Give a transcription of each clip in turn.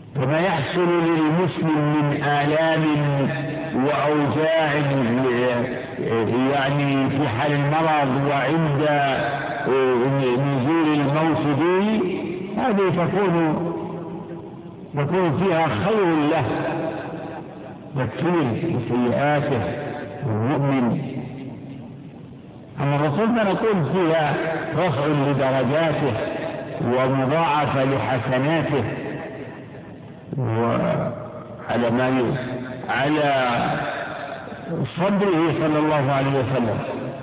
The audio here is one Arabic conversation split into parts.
فما يحصل للمسلم من آلام وأوجاع يعني في حال المرض وعند نزول الموت به، هذه تكون فيها خير له، تكفير بسيئاته المؤمن. أما الرسول فنقول فيها رفع لدرجاته ومضاعفة لحسناته، وعلى على صدره صلى الله عليه وسلم.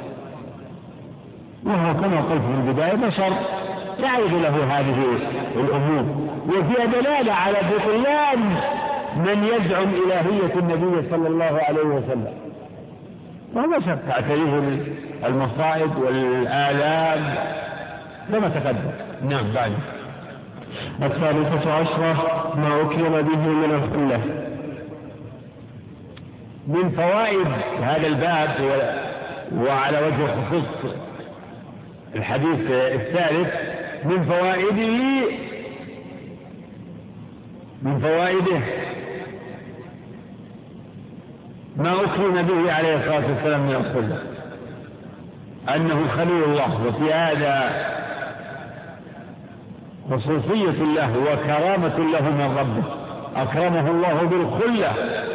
وهو كما قلت في البداية بشر تعرف له هذه الأمور، وفيها دلالة على بطلان من يزعم إلهية النبي صلى الله عليه وسلم. وبشر تعتريه المصائب والآلام كما تقدم. نعم. بعد 13 ما أكرم به من الخلة. من فوائد هذا الباب وعلى وجه الخصوص الحديث الثالث، من فوائده ما أكرم به عليه الصلاة والسلام من الخلة، أنه خليل الله، وفي هذا خصوصية له وكرامة له من ربه، أكرمه الله بالخلة.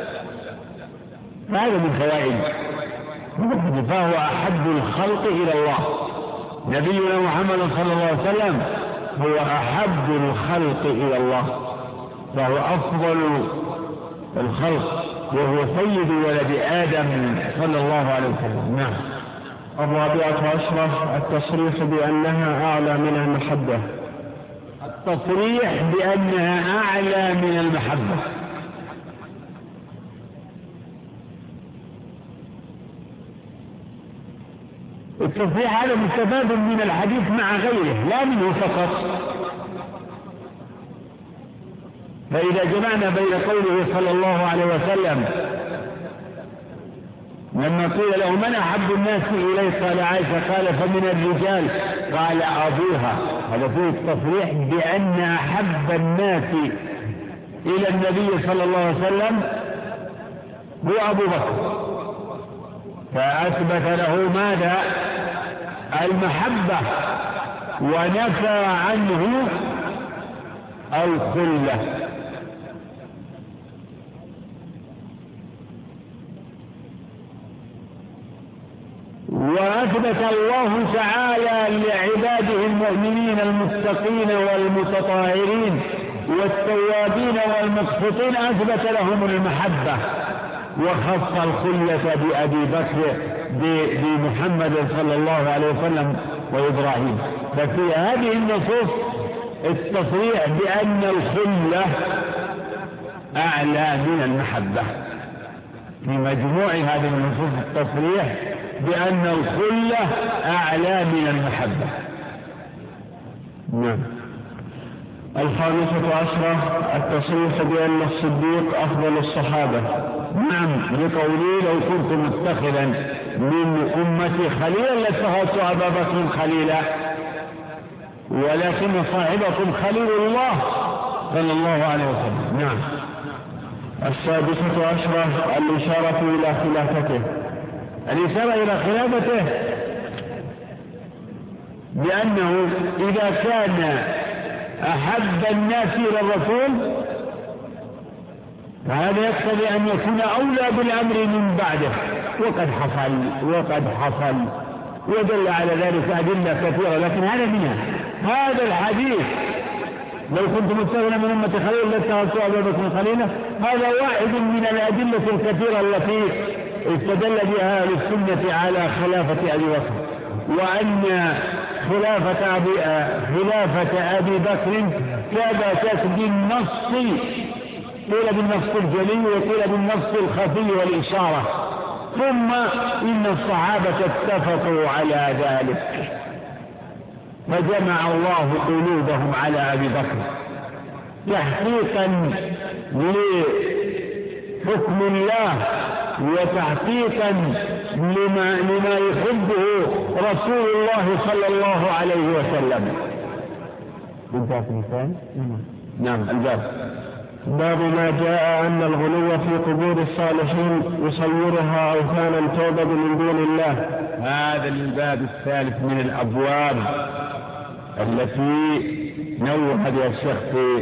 هذا من فوائده، فهو أحب الخلق إلى الله. نبينا محمد صلى الله عليه وسلم هو أحب الخلق إلى الله، فهو أفضل الخلق، وهو سيد ولد آدم صلى الله عليه وسلم. نعم. 14 التصريح بأنها أعلى من المحبة. التصريح بأنها أعلى من المحبة. التصريح هذا مستفاد من الحديث مع غيره لا منه فقط. فإذا جمعنا بين قوله صلى الله عليه وسلم لما قيل له من أحب الناس إليه قال عائشة، قال فمن الرجال قال أبوها، هذا فيه التصريح بأن أحب الناس إلى النبي صلى الله عليه وسلم هو أبو بكر، فأثبت له ماذا؟ المحبة، ونفى عنه الخلة. وأثبت الله تعالى لعباده المؤمنين المتقين والمتطهرين والتوابين والمقسطين، أثبت لهم المحبة، وخص الخلة بأبي بكر بمحمد صلى الله عليه وسلم وإبراهيم. ففي هذه النصوص التصريح بأن الخلة أعلى من المحبة، في مجموع هذه النصوص التصريح بأن الخلة أعلى من المحبة. نعم. 15 التصريح بأن الصديق أفضل الصحابة. نعم، لقوله لو كنت متخذا من أمتي خليلا لاتخذت أبا بكر خليلا، ولكن صاحبكم خليل الله صلى الله عليه وسلم. نعم. 16 الإشارة إلى خلافته. الإشارة إلى خلافته بأنه إذا كان أحب الناس إلى الرسول فهذا يقتضي أن يكون أولى بالأمر من بعده، وقد حصل ودل على ذلك أدلة كثيرة، لكن هذا منها هذا الحديث لو كنت متخذا من أمة خليلا لاتخذت أبا بكر خليلا، هذا واحد من الأدلة الكثيرة التي استدل بها أهل السنة على خلافة أبي بكر، وأن خلافة أبي بكر ثبتت بالنص، قيل بالنص الجلي وقيل بالنص الخفي والإشارة، ثم إن الصحابة اتفقوا على ذلك فجمع الله قلوبهم على أبي بكر تحقيقا لحكم الله وتحقيقا لما يحبه رسول الله صلى الله عليه وسلم. انتهى في مثال. نعم. الباب باب ما جاء أن الغلو في قبور الصالحين يصيرها أوثانا تعبد من دون الله. هذا الباب الثالث من الأبواب التي نوه بها الشيخ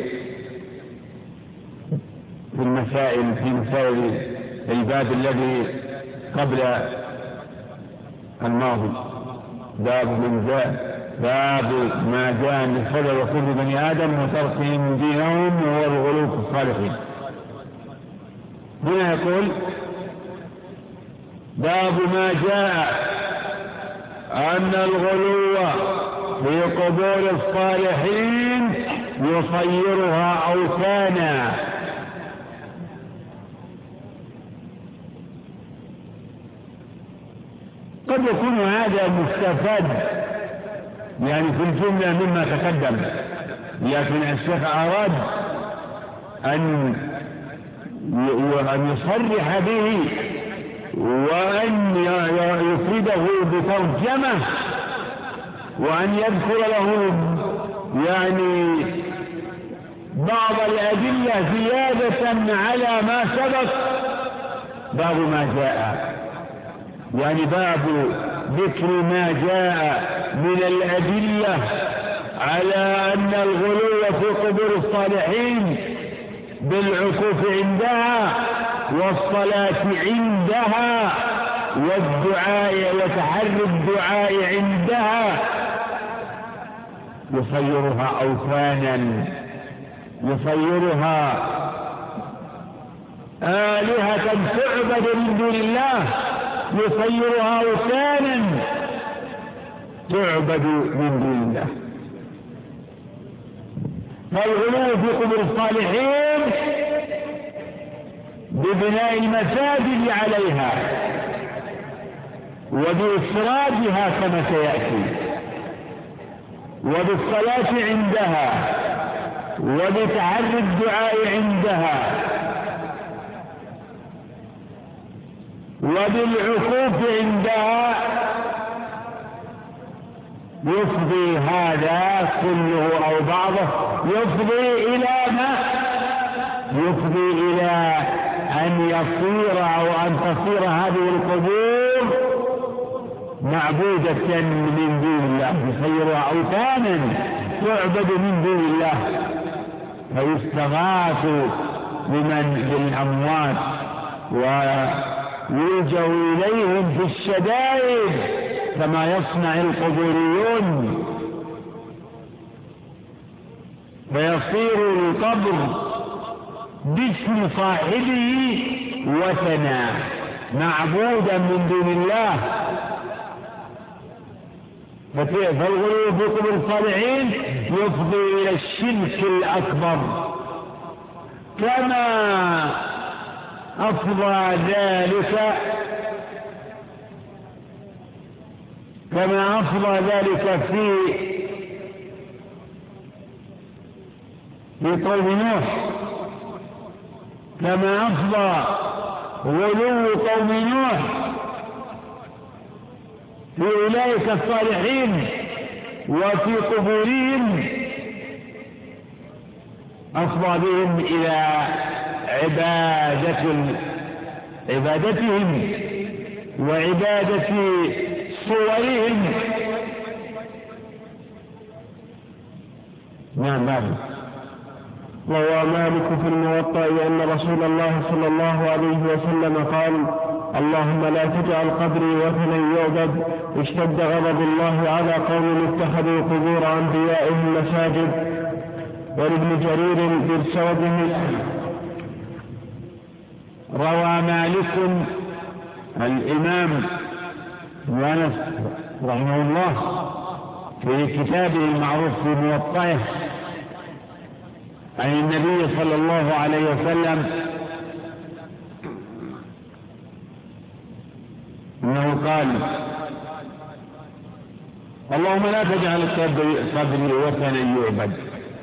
في مسائل الباب الذي قبل الماضي. باب ما جاء من خلل وكل بني آدم وتركهم دينهم وهو الغلو في الصالحين. هنا يقول باب ما جاء أن الغلو في قبور الصالحين يصيرها أوثانا. قد يكون هذا مستفاد يعني في الجملة مما تقدم، لكن الشيخ أراد أن يصرح به وأن يفيده بترجمة وأن يذكر له يعني بعض الأدلة زيادة على ما سبق. باب ما جاء يعني باب ذكر ما جاء من الأدلة على أن الغلو في قبور الصالحين بالعكوف عندها والصلاة عندها والدعاء وتحري الدعاء عندها يصيرها أوثانا، يصيرها آلهة تعبد من دون الله، يصيرها أوثانا تعبد من دون الله. فالغلو في قبور الصالحين ببناء المساجد عليها وبإسرادها كما سيأتي وبالصلاة عندها وبتحري الدعاء عندها وبالعكوف عندها يفضي هذا كله أو بعضه يفضي إلى أن يصير أو أن تصير هذه القبور معبودة من دون الله، يصيرها أوثانا تعبد من دون الله، فيستغاث بالأموات ويلجأ إليهم في الشدائد كما يصنع القبوريون، فيصير القبر باسم صاحبه وثنا معبودا من دون الله. فالغلو في قبور الصالحين يفضي إلى الشرك الأكبر، كما أفضى ذلك في قوم نوح، كما أفضى غلو قوم نوح في أولئك الصالحين وفي قبورهم، أفضى بهم إلى عبادتهم وعبادة صورهم. نعم. روى مالك في الموطأ أن رسول الله صلى الله عليه وسلم قال: اللهم لا تجعل قبري وثنا يعبد. اشتد غضب الله على قوم اتخذوا قبور أنبيائهم مساجد. ولابن جرير بسببه روى مالك الإمام أنس رحمه الله في كتابه المعروف في موطئه عن النبي صلى الله عليه وسلم أنه قال: اللهم لا تجعل قبري وثنا يعبد.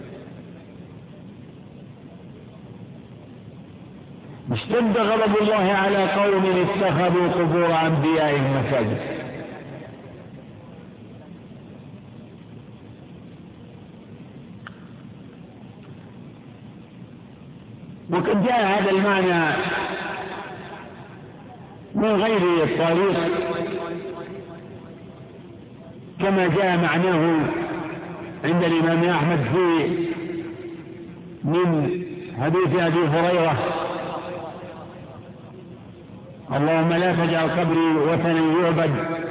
اشتد غضب الله على قوم اتخذوا قبور أنبيائهم مساجد. وقد جاء هذا المعنى من غير الطريق كما جاء معناه عند الإمام أحمد من حديث أبي هريرة: اللهم لا تجعل قبري وثنا يعبد،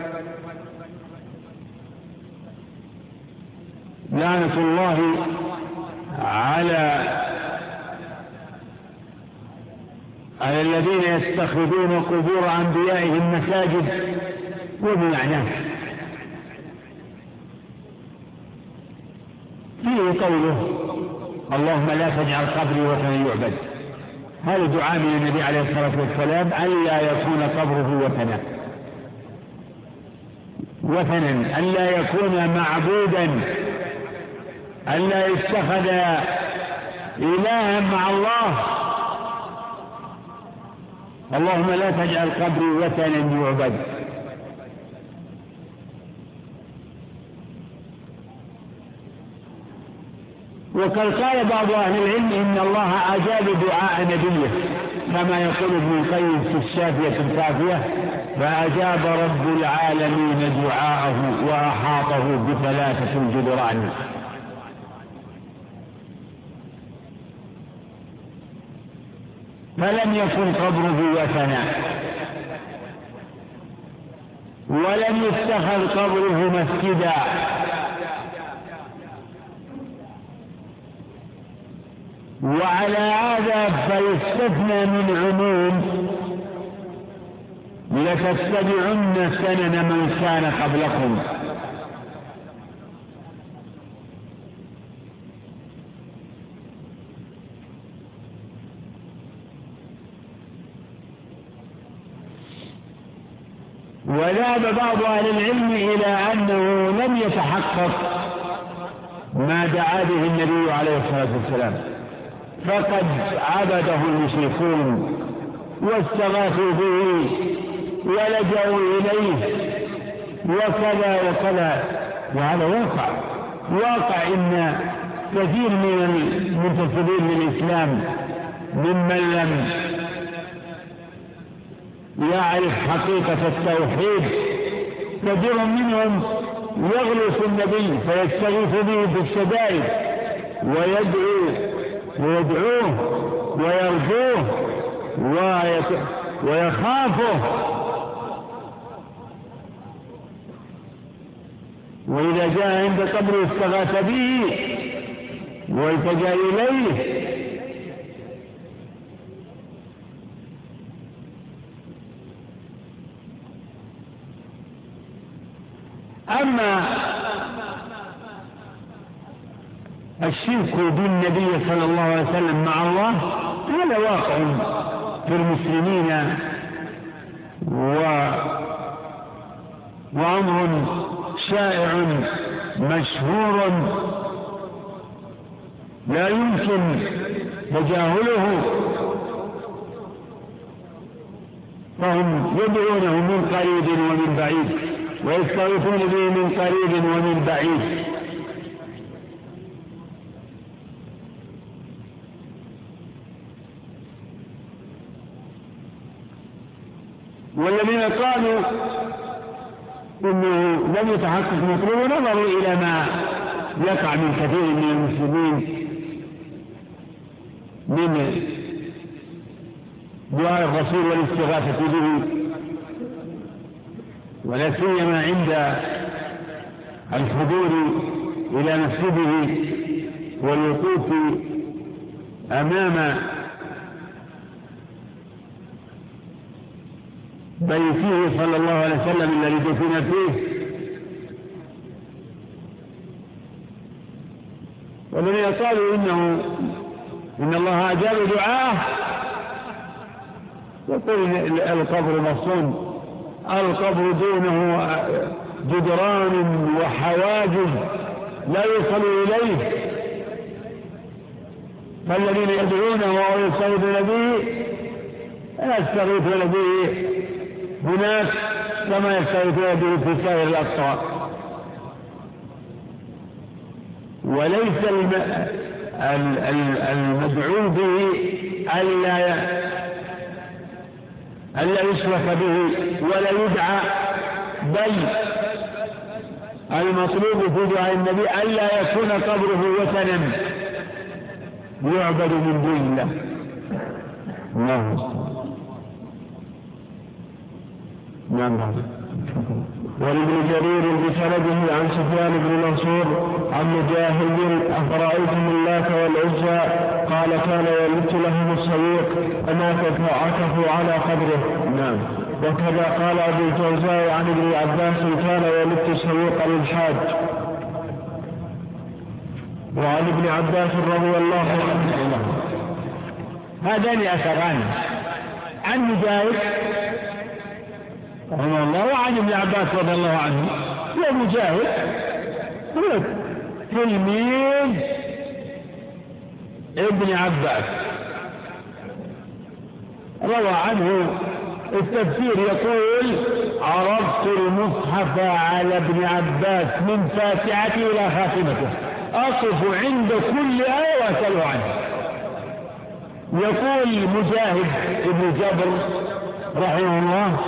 لعنة الله على الذين يتخذون قبور أنبيائهم مساجد. وبمعناه فيه قوله: اللهم لا تجعل قبري وثنا يعبد. هذا دعاء من النبي عليه الصلاة والسلام ألا يكون قبره وثنا، ألا يكون معبودا، ألا يتخذ إلها مع الله. اللهم لا تجعل قبري وثنا يعبد. وقد قال بعض أهل العلم إن الله أجاب دعاء نبيه، كما يقول ابن القيم في الشافية الكافية: فأجاب رب العالمين دعاءه وأحاطه بثلاثة الجدران. فلم يكن قبره وثنا، ولم يتخذ قبره مسجدا، وعلى هذا فيستثنى من عموم لتتبعن سنن من كان قبلكم. وذهب بعض أهل العلم إلى أنه لم يتحقق ما دعا به النبي عليه الصلاة والسلام، فقد عبده المشركون واستغاثوا به ولجأوا إليه وكذا وكذا. وهذا واقع إن كثير من المنتسبين للإسلام ممن لم يعرف حقيقة التوحيد، كثير منهم يغلو في النبي فيستغيث به في الشدائد ويدعوه ويرجوه ويخافه، وإذا جاء عند قبره استغاث به والتجأ إليه. أما الشرك بالنبي صلى الله عليه وسلم مع الله هذا واقع في المسلمين وأمر شائع مشهور لا يمكن تجاهله، فهم يدعونه من قريب ومن بعيد ويستغيثون به من قريب ومن بعيد. والذين قالوا إنه لم يتحقق مطلوب نظروا إلى ما يقع من كثير من المسلمين من دعاء الرسول والاستغاثة به، ولا سيما عند الحضور إلى مسجده والوقوف أمام بيته صلى الله عليه وسلم الذي دفن فيه. والذين قالوا إن الله أجاب دعاءه يقول القبر مصون، القبر دونه جدران وحواجز لا يوصل إليه، فالذين يدعونه ويستغيثون به يستغيثون به هناك كما يستغيثون به في سائر الأقطار. وليس المدعو به ألا يشرك به ولا يدعى، بل المطلوب في دعاء النبي ألا يكون قبره وثنا يعبد من دون الله. نعم. ولابن جرير بسنده عن سفيان بن منصور عن مجاهد أفرأيتم اللات والعزى قال كان يلت لهم السويق فماتوا عكفوا على قبره. نعم. وكذا قال أبو الجوزاء عن ابن عباس كان يلت السويق للحاج. وعن ابن عباس رضي الله عنه هذان أثران عن مجاهد رحمه الله وعن ابن عباس رضي الله عنه. ومجاهد هو تلميذ ابن عباس روى عنه التفسير يقول عرضت المصحف على ابن عباس من فاتحته إلى خاتمته أقف عند كل آية وأسأله عنه. يقول مجاهد ابن جبر رحمه الله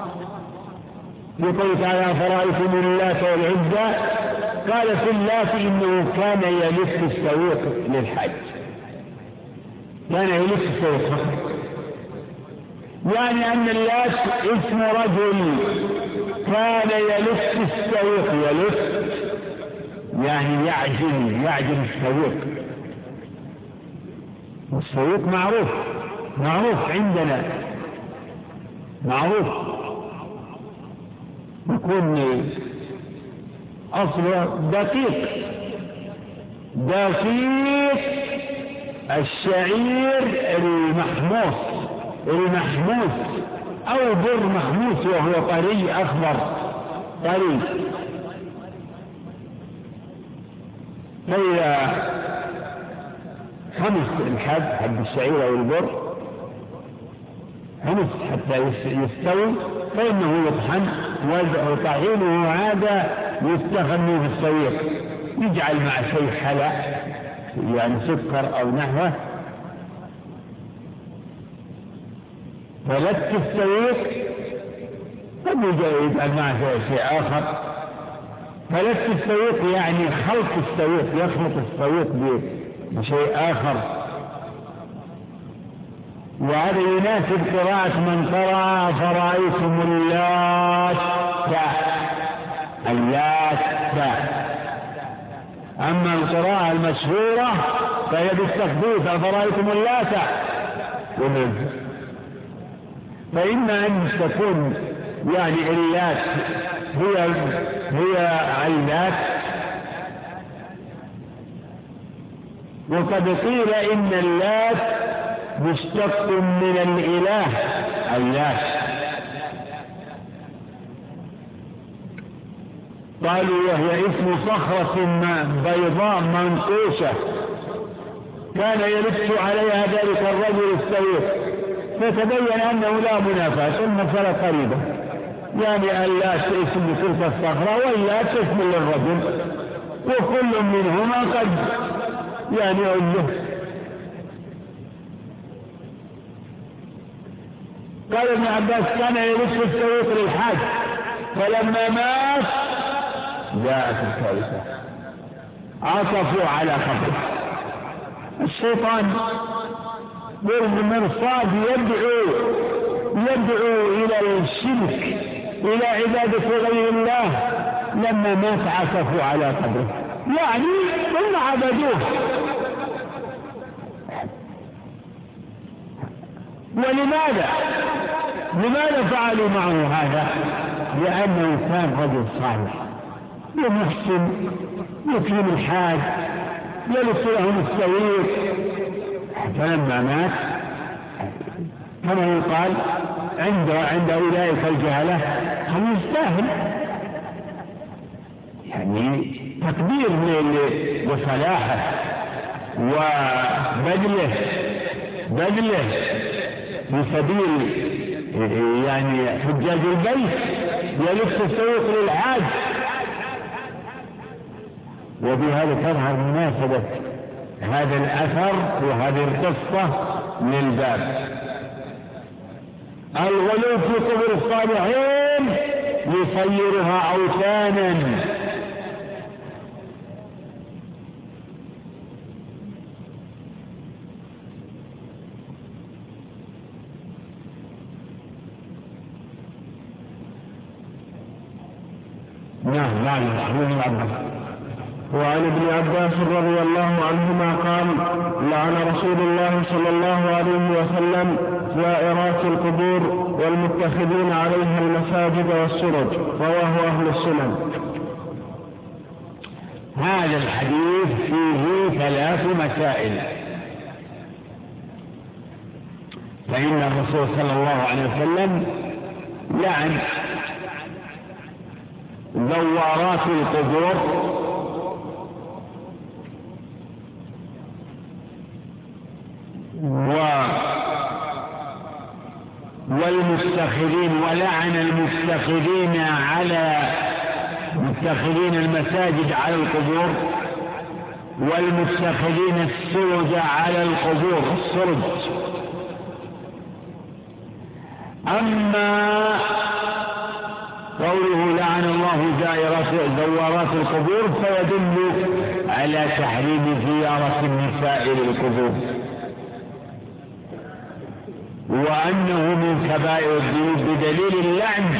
يقول تعالى فرأيتم اللات والعزى قال في اللات إنه كان يلف السويق للحج، كان يلف السويق، يعني أن اللات اسم رجل كان يلف السويق، يلف يعني يعجن السويق، والسويق معروف عندنا، معروف يكون أصله دقيق الشعير المحموس أو بر محموس وهو طري أخضر طري. فإذا خمس حب الشعير أو البر خمس حتى يستوي فإنه يطحن وطحينه هذا يستخدم في السويق، يجعل مع شيء حلا يعني سكر أو نحوه، فلت السويق قد يجعل مع شيء آخر. فلت السويق يعني خلط السويق، يخلط السويق بشيء آخر. وهذا يناسب قراءة من قرأ فرأيتم اللات. أما القراءة المشهورة فهي بالتخفيف فرأيتم اللات، فإما أن تكون يعني اللات هي علات، وقد قيل إن اللات مشتق من الإله اللات، قالوا وهي اسم صخرة بيضاء منقوشة كان يلف عليها ذلك الرجل السويق، فتبين أنه لا منافاة، المسألة قريبة، يعني اللات اسم تلك الصخرة واللات اسم للرجل، وكل منهما قد يعني أله. قال ابن عباس كان يلف السويق للحاج، فلما مات جاءت الكارثة عطفوا على قبره. الشيطان بالمرصاد يدعو إلى الشرك إلى عبادة غير الله، لما مات عطفوا على قبره، يعني ثم عبدوه. لماذا فعلوا معه هذا؟ لأنه كان رجل صالح ومحسن يكرم الحاج يلف لهم السويق، فلما مات كما يقال عند أولئك الجهلة هم يستاهل، يعني تقدير لصلاحه وبذله في سبيل يعني حجاج البيت، يلف السويق للحاج. وبهذا تظهر مناسبة هذا الأثر وهذه القصة للباب. الغلو في قبور الصالحين يصيرها أوثانا، وعن ابن عباس رضي الله عنهما قال: لعن رسول الله صلى الله عليه وسلم زائرات القبور والمتخذين عليها المساجد والسرج. رواه أهل السنن. هذا الحديث فيه 3 مسائل. فإن الرسول صلى الله عليه وسلم لعن زوارات القبور والمتخذين، ولعن المتخذين متخذين المساجد على القبور، والمتخذين السرج على القبور، السرج. أما قوله لعن الله زوارات القبور فيدل على تحريم زيارة النساء للقبور، وأنه من كبائر الذنوب بدليل اللعن.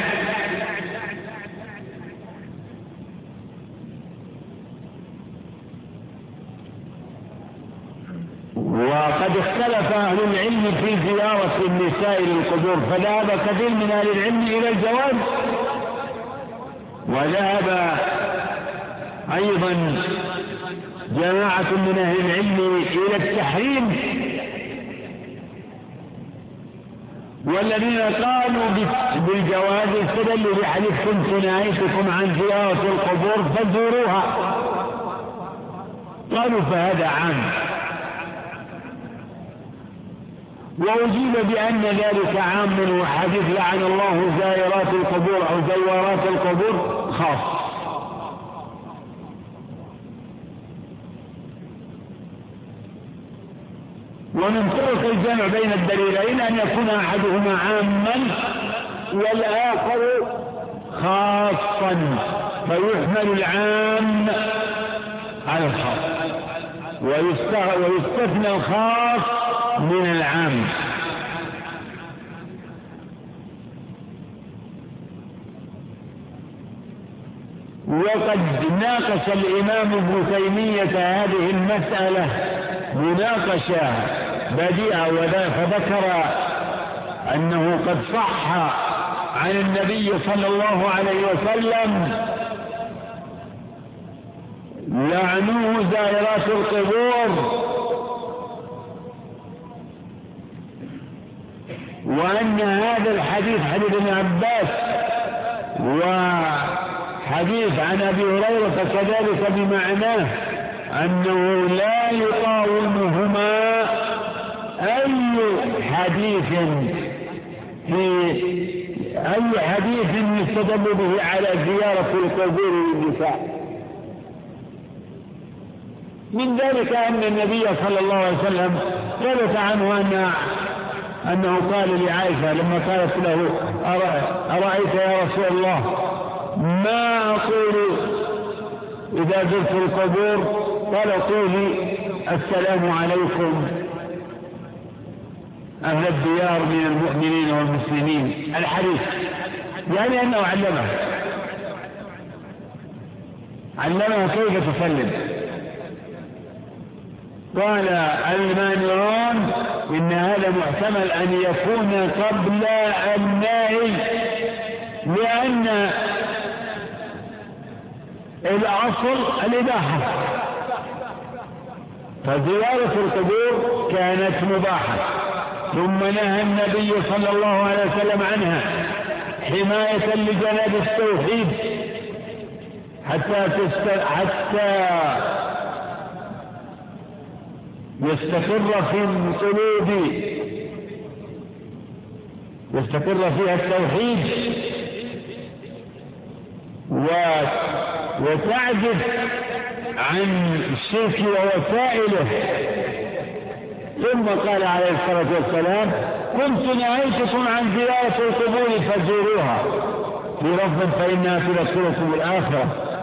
وقد اختلف أهل العلم في زيارة النساء للقبور، فذهب كثير من أهل العلم إلى الجواز، وذهب أيضا جماعة من أهل العلم إلى التحريم، والذين قالوا بالجواز استدلوا بحديث كنت نهيتكم عن زيارة القبور فزوروها، قالوا فهذا عام. وأجيب بأن ذلك عام، وحديث لعن الله زائرات القبور أو زوارات القبور خاص. ومن طرق الجمع بين الدليلين أن يكون أحدهما عاما والآخر خاصا، فيحمل العام على الخاص ويستثنى الخاص من العام. وقد ناقش الإمام ابن تيمية هذه المسألة مناقشة بديعة، فذكر أنه قد صح عن النبي صلى الله عليه وسلم لعنه زائرات القبور، وأن هذا الحديث حديث ابن عباس وحديث عن أبي هريرة كذلك بمعناه، أنه لا يقاومهما أي حديث يستدل به على زيارة القبور للنساء. من ذلك أن النبي صلى الله عليه وسلم ثبت عنه أنه قال لعائشة لما قالت له: أرأيت يا رسول الله ما أقول إذا زرت القبور؟ قال: قولي السلام عليكم أهل الديار من المؤمنين والمسلمين. الحديث يعني أنه علمها كيف تسلم. قال المانعون إن هذا محتمل أن يكون قبل النهي، لأن الأصل الإباحة، فزيارة القبور كانت مباحة، ثم نهى النبي صلى الله عليه وسلم عنها حماية لجناب التوحيد حتى يستقر في القلوب، يستقر فيها التوحيد وتعزف عن الشرك ووسائله. ثم قال عليه الصلاة والسلام: كنت نهيتكم عن زيارة القبور فزوروها، في لفظ فإنها تذكركم الآخرة.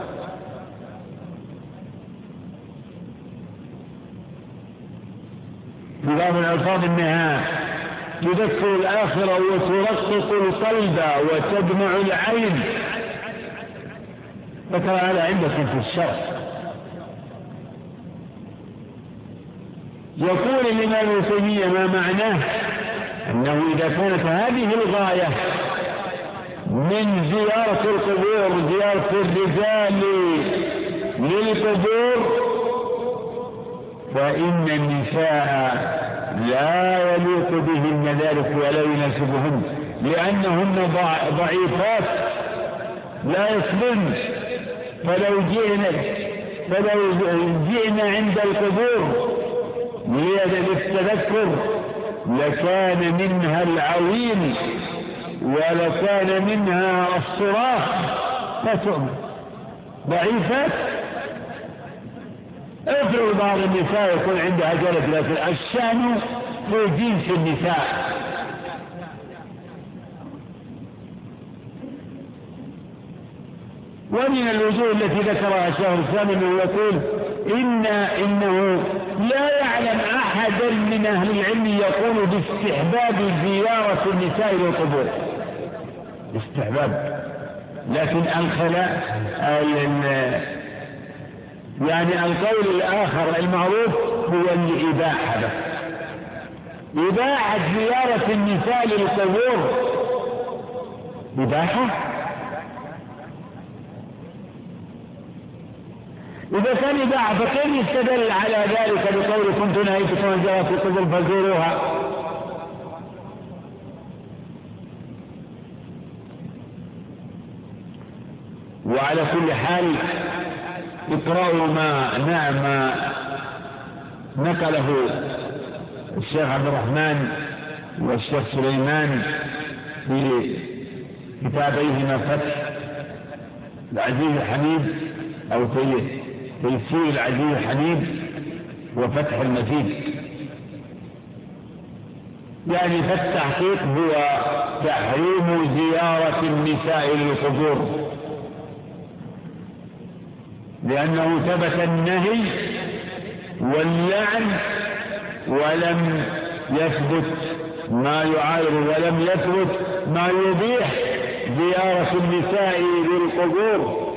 في بعض الألفاظ إنها تذكر الآخرة وترقق القلب وتدمع العين. ذكر هذا عندكم في الشرع. يقول الإمام ابن تيمية: ما معناه؟ أنه إذا كانت هذه الغاية من زيارة القبور، زيارة الرجال للقبور، فإن النساء لا يليق بهن ذلك ولا يناسبهن، لأنهن ضعيفات لا يصبرن. فلو جئنا عند القبور للتذكر لكان منها العويل ولكان منها الصراخ، لا تؤمن، ضعيفات. افرض بعض النساء يكون عندها جلد، لكن الشأن في جنس النساء. ومن الوجوه التي ذكرها شيخ الإسلام انه يقول إنه لا يعلم أحدا من أهل العلم يقول باستحباب زيارة النساء للقبور، استحباب. لكن الخلاء يعني القول الآخر المعروف هو الإباحة بس، إباحة زيارة النساء للقبور إباحة. إذا كان إباحة فكيف يستدل على ذلك بقول كنت نهيتكم عن زيارة القبور فزوروها؟ وعلى كل حال اقرأوا ما نقله الشيخ عبد الرحمن والشيخ سليمان في كتابيهما فتح العزيز الحميد أو تيسير العزيز الحميد وفتح المجيد. يعني فالتحقيق هو تحريم زيارة النساء للقبور، لأنه ثبت النهي واللعن ولم يثبت ما يعارض، ولم يثبت ما يبيح زيارة النساء للقبور.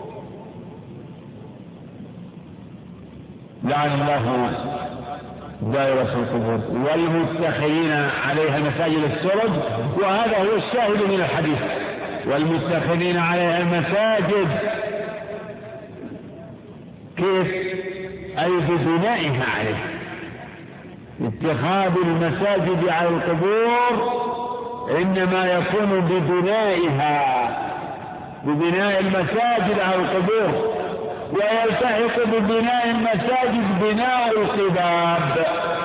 لعن الله دائرة القبور والمتخذين عليها مساجد السرج، وهذا هو الشاهد من الحديث: والمتخذين عليها المساجد. كيف؟ أي ببنائها عليه. اتخاذ المساجد على القبور إنما يكون ببناء المساجد على القبور، ويلتحق ببناء المساجد بناء القباب.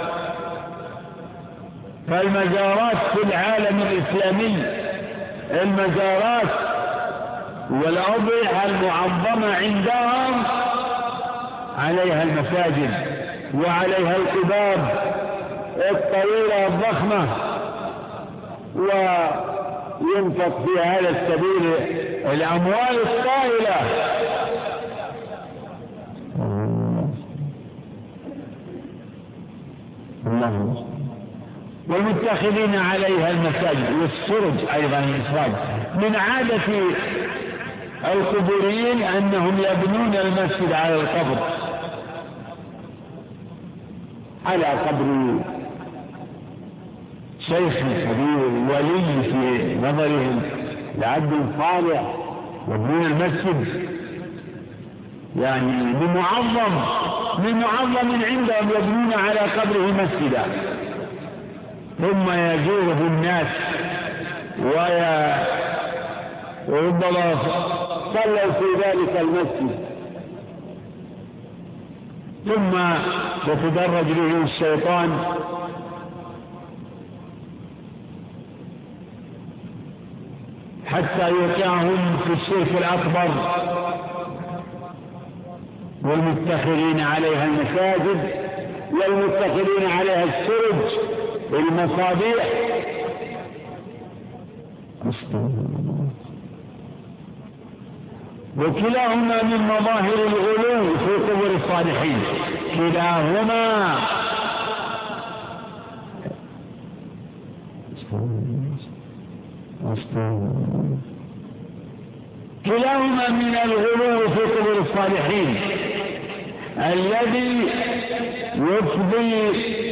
فالمزارات في العالم الإسلامي، المزارات والأضرحة المعظمة عندهم عليها المساجد وعليها القباب الطويلة الضخمة، وينفق في هذا السبيل الأموال الطائلة. والمتخذين عليها المساجد والسرج أيضا الإسراج. من عادة القبوريين أنهم يبنون المسجد على القبر، على قبر شيخ كبير ولي في نظرهم لعبد صالح، يبنون المسجد يعني من معظم عندهم يبنون على قبره مسجدا، ثم يزوره الناس وربما صلوا في ذلك المسجد، ثم يتدرج به الشيطان حتى يوقعهم في الشرك الأكبر، والمتخذين عليها المساجد والمتخذين عليها السرج المصابيح. وكلاهما من مظاهر الغلو في قبور الصالحين، كلاهما من الغلو في قبور الصالحين الذي يفضي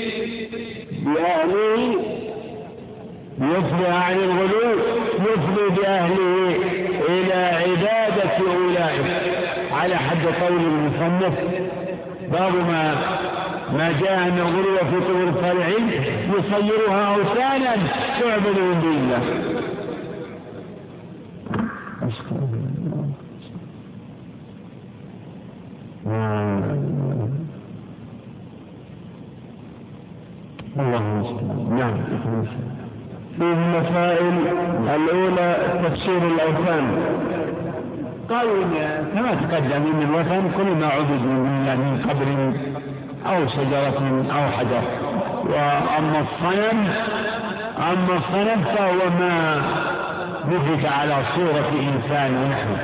بأهله، يفضي عن الغلو، يفضي بأهله إلى عبادة أولئك، على حد قول المصنف باب ما جاء أن الغلو في قبور الصالحين يصيرها أوثانا تعبد من دون الله. نعم. فيه مسائل. الأولى تفسير الأوثان. قالوا كما تقدم من الوثن كل ما عبد من قبر أو شجرة أو حجر، وأما الصنم فهو ما نفت على صورة إنسان ونحوه.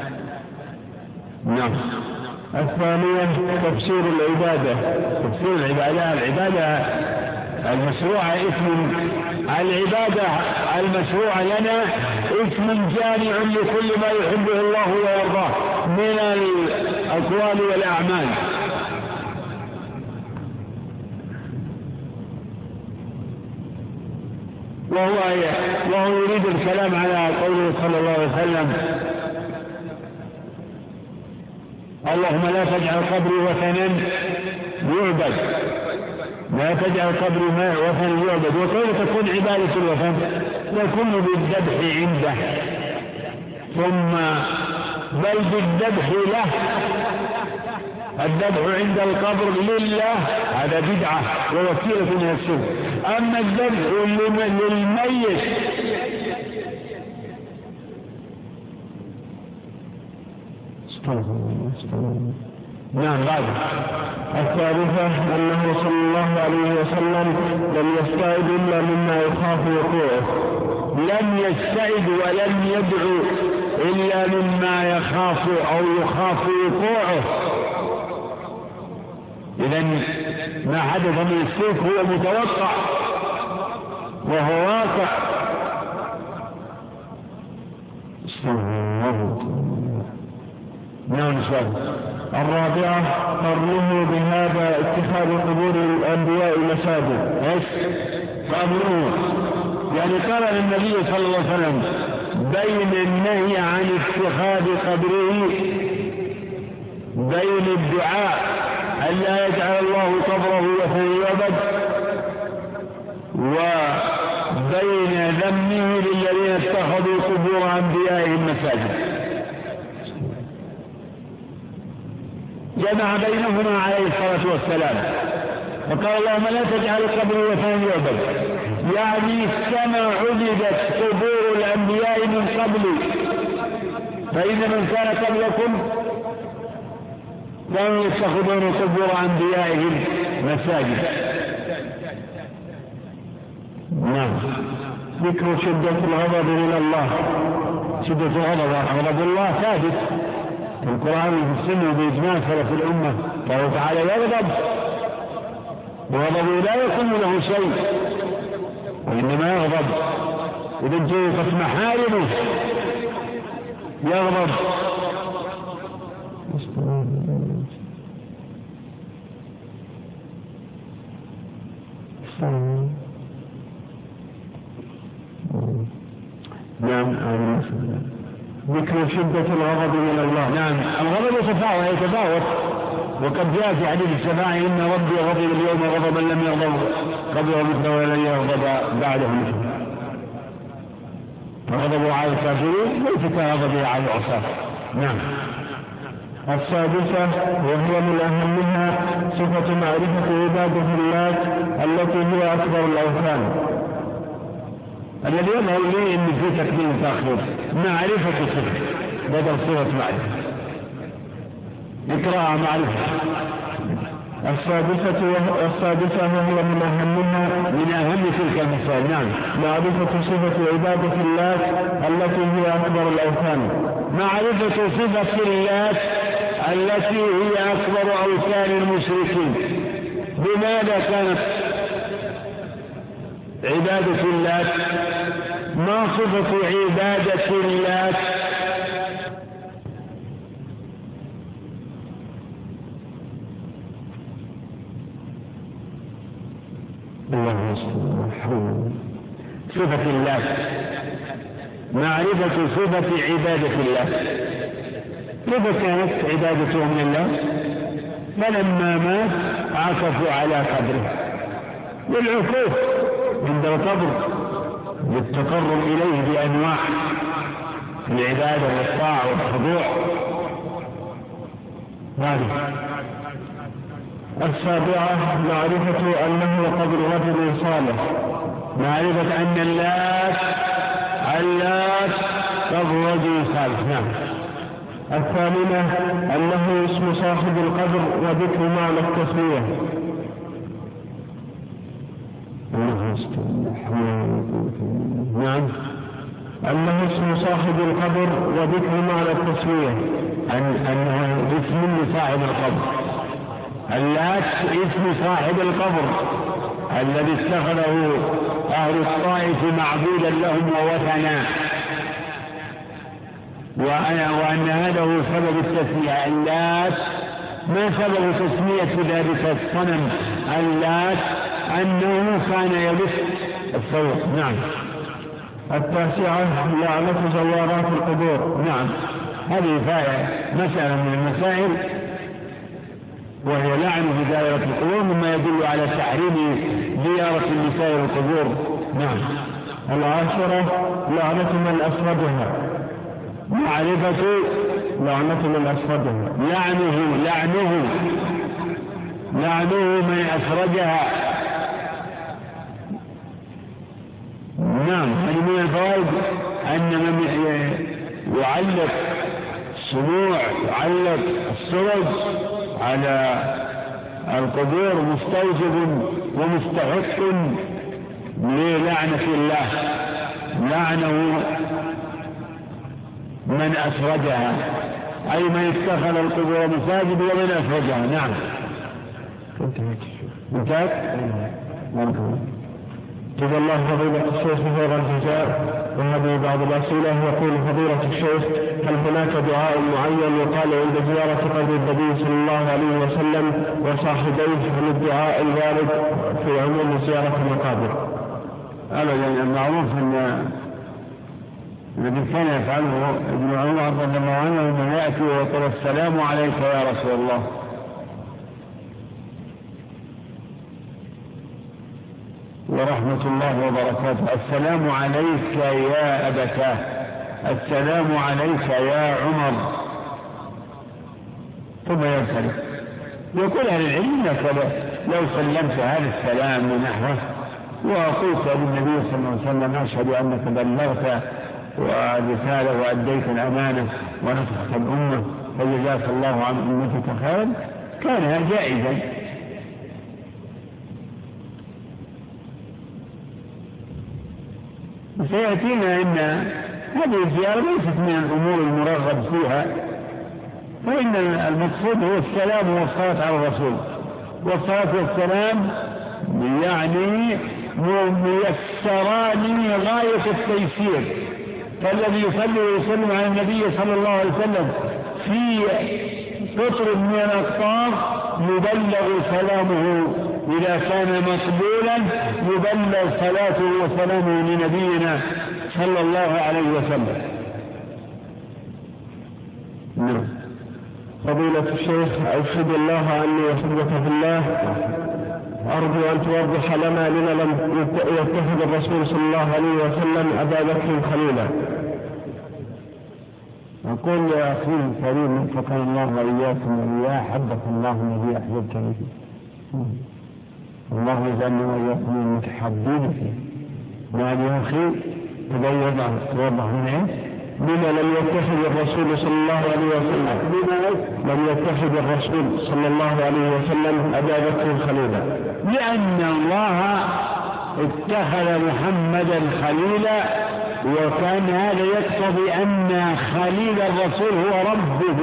نعم. الثانية تفسير العبادة. تفسير العبادة المشروعة العبادة المشروعة لنا اسم جامع لكل ما يحبه الله ويرضاه من الأقوال والأعمال. وهو يريد الكلام على قوله صلى الله عليه وسلم: اللهم لا تجعل قبري وثنا يعبد، لا تجعل قبري وثنا يعبد. وكيف تكون عبادة الوثن؟ يكون بالذبح عنده، ثم بل بالذبح له. الذبح عند القبر لله هذا بدعة ووسيلة من الشرك. أما الذبح للميت نعم. بعد الثالثة أنه صلى الله عليه وسلم لم يستعد إلا مما يخاف وقوعه. لم يستعد ولم يدعو إلا مما يخاف أو يخاف وقوعه. إذن ما حدث من الشرك هو متوقع وهو واقع. نعم. الرابعة قرنه بهذا اتخاذ قبور الأنبياء مساجد. قرنه يعني قرن النبي صلى الله عليه وسلم بين النهي عن اتخاذ قبره، بين الدعاء ألا يجعل الله قبره وثنا يعبد، وبين ذمه للذين اتخذوا قبور أنبيائهم مساجد. جمع بينهما عليه الصلاة والسلام وقال: اللهم لا تجعل قبري وثنا يعبد، يعني كما عبدت قبور الأنبياء من قبل، فإن من كان قبلكم كانوا يتخذون قبور أنبيائهم مساجد. نعم. ذكر شدة الغضب من الله. شدة غضب الله ثابت في القرآن وفي السنة بإجماع سلف الأمة. الله تعالى يغضب، وغضبه لا يكون له شيء، وإنما يغضب إذا انتهكت محارمه يغضب. نعم. ذكر شدة الغضب من الله. نعم. الغضب يتفاوت، وقد جاء في حديث الشفاعة: إن ربي غضب اليوم غضبا لم يغضب قبله مثله ولن يغضب بعده مثله. فغضبه على الكافرين ليس كغضبه على العصاة. نعم. السادسة وهي من أهمها صفة معرفة عبادة الله التي هي أكبر الأوثان. الذي يظهر لي أن في تقديم تأخير معرفة صفة بدل صفة معرفة. اقرأها معرفة. السادسة وهي من أهم تلك المسائل. نعم. معرفة صفة عبادة اللات التي هي أكبر الأوثان. معرفة صفة اللات التي هي أكبر أوثان المشركين. بماذا كانت عبادة اللات؟ ما صفة عبادة اللات؟ صفة الله، معرفة صفة عبادة الله. كيف كانت عبادته من الله؟ فلما مات عكفوا على قبره للعكوف عند القبر للتقرب إليه بأنواع العبادة والطاعة والخضوع. هذه. السابعة معرفة أنه قبر رجل صالح. معرفة أن اللات قبر رجل صالح. نعم. الثامنة أنه اسم صاحب القبر وذكر معنى التسمية. نعم. أنه اسم صاحب القبر وذكر معنى التسمية. أنه اسم لصاحب القبر. اللات اسم صاحب القبر الذي اتخذه أهل الطائف معبودا لهم ووثنا، وأن هذا هو سبب التسمية. اللات ما سبب تسمية ذلك الصنم اللات؟ أنه كان يلف الصوت. نعم. التاسعة لعنة زوارات القبور. نعم. هذه مسألة من المسائل، وهي لعن في دائرة القبور، مما يدل على تحريم زيارة النساء القبور. نعم. العاشرة لعنة من أسردها. معرفة لعنة من أسردها. لعنه من أسرجها. نعم. من الفوائد أن من يعلق السموع يعلق السرج على القبور مستوجب ومستحق للعنة الله. لعنه من أسرجها، أي من اتخذ القبور مساجد ومن أسرجها. نعم. انتهت. جزا الله فضيلة الشيخ خير الجزاء. وهذه بعض الأسئلة. يقول فضيلة الشيخ: هل هناك دعاء معين يقال عند زيارة قبر النبي صلى الله عليه وسلم وصاحبيه من الدعاء الوارد في عموم زيارة المقابر؟ أبدا. المعروف أن الذي كان يفعله ابن عمر رضي الله عنه من يأتي ويقول السلام عليك يا رسول الله، ورحمة الله وبركاته، السلام عليك يا أبتاه، السلام عليك يا عمر، ثم ينصرف. يقول أهل العلم لك لو سلمت هذا السلام نحوه وقلت للنبي صلى الله عليه وسلم أشهد أنك بلغت ورسالة وأديت الأمانة ونصحت الأمة فجزاك الله عن أمتك خيرا، كان جائزا. سيأتينا أن هذه الزيارة ليست من الأمور المرغب فيها، فإن المقصود هو السلام والصلاة على الرسول، والصلاة والسلام يعني ميسران غاية التيسير، فالذي يصلي ويسلم على النبي صلى الله عليه وسلم في قطر من الأقطار يبلغ سلامه، إذا كان مقبولا يبلغ صلاته وسلامه لنبينا صلى الله عليه وسلم. فضيلة الشيخ، أشهد الله أني أحبك في الله، أرجو أن توضح لنا لم يتخذ الرسول صلى الله عليه وسلم أبا بكر خليلا. أقول يا أخي الكريم فقال الله وإياكم وإياه حبك الله الذي أحببتني فيه، الله يجعلنا وإياكم المتحبين فيه. وهذا يا أخي توضح من بما لم يتخذ الرسول صلى الله عليه وسلم لم يتخذ الرسول صلى الله عليه وسلم أبا بكر خليلا، لأن الله اتخذ محمدا خليلا، وكان هذا يقتضي أن خليل الرسول هو ربه،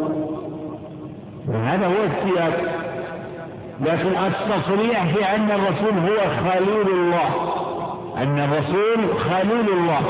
وهذا هو السياق. لكن التصريح في أن الرسول هو خليل الله، أن الرسول خليل الله،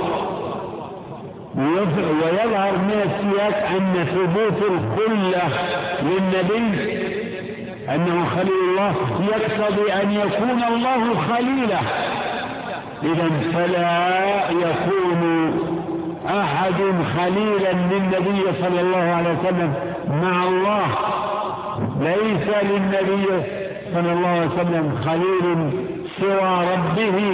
ويظهر من السياق أن ثبوت الخلة للنبي أنه خليل الله يقتضي أن يكون الله خليله. إذن فلا يكون أحد خليلا للنبي صلى الله عليه وسلم مع الله، ليس للنبي صلى الله عليه وسلم خليل سوى ربه.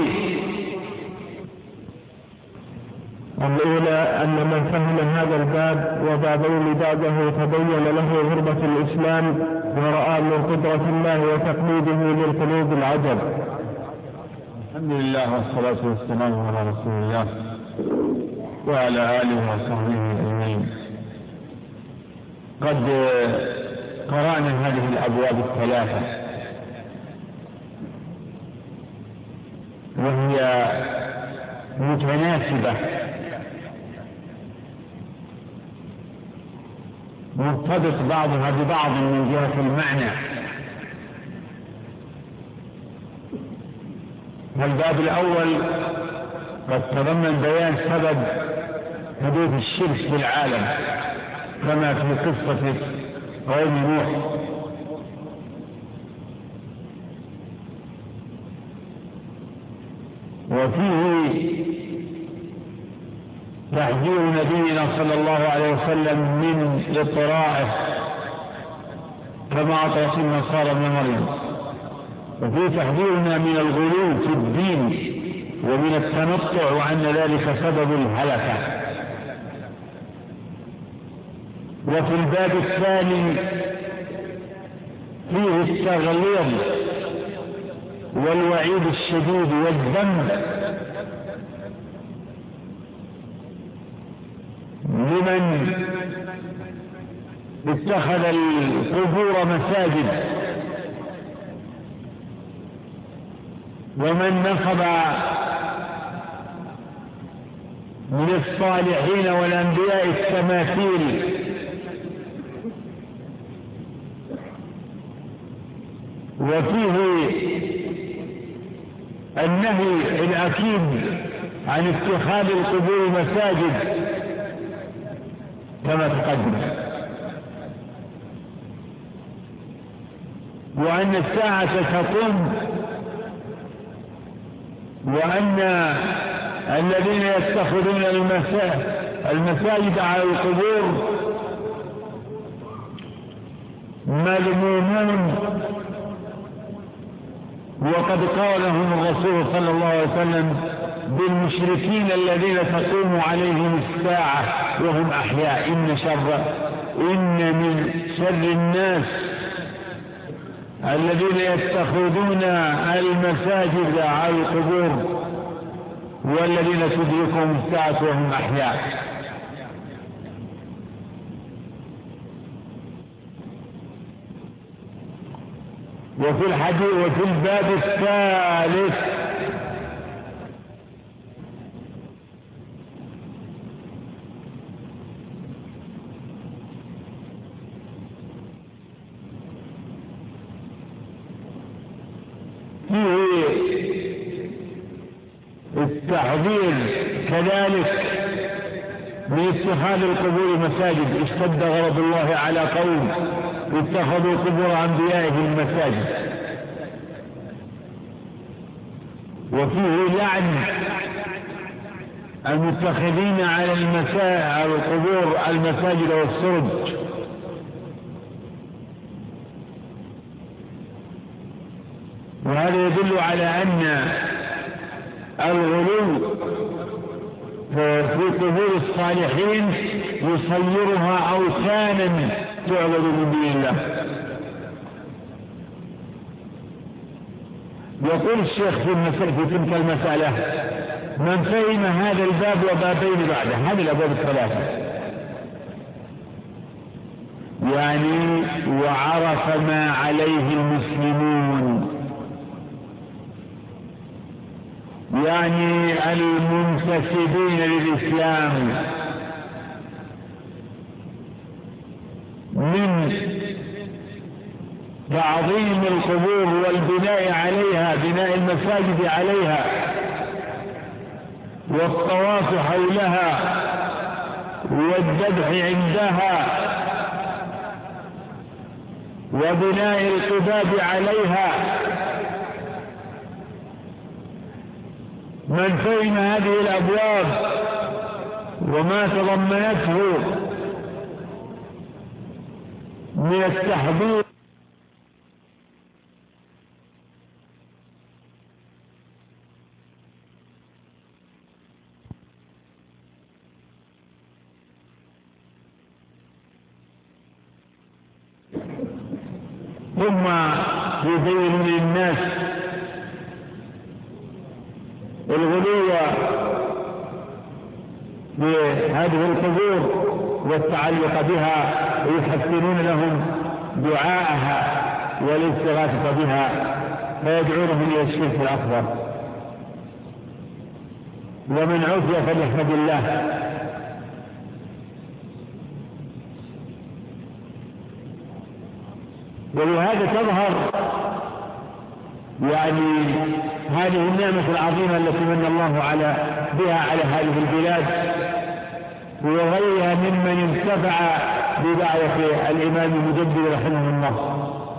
الأولى أن من فهم هذا الباب وبابين بعده تبين له غربة الإسلام ورأى من قدرة الله وتقليده للقلوب العجب. الحمد لله والصلاة والسلام على رسول الله وعلى آله وصحبه أجمعين. قد قرأنا هذه الأبواب الثلاثة، وهي متناسبة مرتبط بعضها ببعض من جهة المعنى. الباب الأول قد تضمن بيان سبب حدوث الشرك في العالم كما في قصة قوم نوح، وفيه تحذير نبينا صلى الله عليه وسلم من إطراءه كما أطرت النصارى ابن مريم، وفيه تحذيرنا من الغلو في الدين ومن التنطع وأن ذلك سبب الهلكة. وفي الباب الثاني فيه التغليظ والوعيد الشديد والذم لمن اتخذ القبور مساجد ومن نصب من الصالحين والأنبياء التماثيل، وفيه النهي الأكيد عن اتخاذ القبور مساجد كما تقدم، وأن الساعة تقوم، وأن الذين يتخذون المساجد على القبور مذمومون، وقد قالهم الرسول صلى الله عليه وسلم بالمشركين الذين تقوم عليهم الساعة وهم أحياء إن من شر الناس الذين يتخذون المساجد على القبور والذين تدركهم الساعة وهم أحياء. وفي الحديث وفي الباب الثالث فيه التحذير كذلك من اتخاذ القبور مساجد. اشتد غضب الله على قوم اتخذوا قبور أنبيائهم مساجد، وفيه لعن المتخذين على القبور المساجد والسرج، وهذا يدل على أن الغلو في قبور الصالحين يصيرها أوثانا تعبد من دون الله. يقول الشيخ في تلك المسألة من فهم هذا الباب وبابين بعده، هذه الأبواب الثلاثة، يعني وعرف ما عليه المسلمون، يعني المنتسبين للإسلام، من تعظيم القبور والبناء عليها، بناء المساجد عليها والطواف حولها والذبح عندها وبناء القباب عليها. من فهم هذه الأبواب وما تضمنته من التحذير ثم يبين للناس الغلو بهذه القبور والتعلق بها، ويحسنون لهم دعاءها والاستغاثة بها، فيدعونهم إلى الشرك الأكبر. ومن عفي فليحمد الله. ولهذا تظهر يعني هذه النعمة العظيمة التي من الله بها على هذه البلاد وغيرها ممن انتفع بدعوة الإمام المجدد رحمه الله.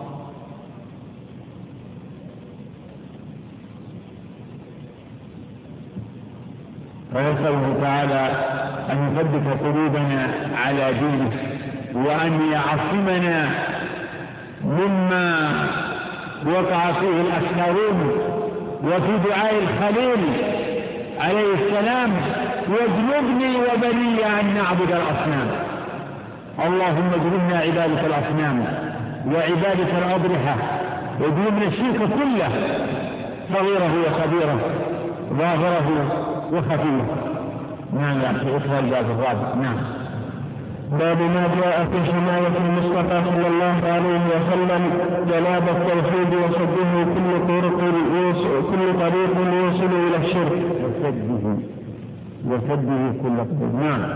ونسأله تعالى أن يثبت قلوبنا على دينه، وأن يعصمنا مما وقع فيه الأكثرون وفي دعاء الخليل عليه السلام: واجنبني وبني أن نعبد الأصنام. اللهم اجنبنا عبادة الأصنام وعبادة الأضرحة، واجنبنا الشرك كله، صغيره وكبيره، ظاهره وخفيه. نعم يا أخي، اقرأ الباب الرابع. نعم. باب ما جاء في حماية المصطفى صلى الله عليه وسلم جناب التوحيد وسده كل طريق يوصل إلى الشرك، وسده كل طريق. نعم.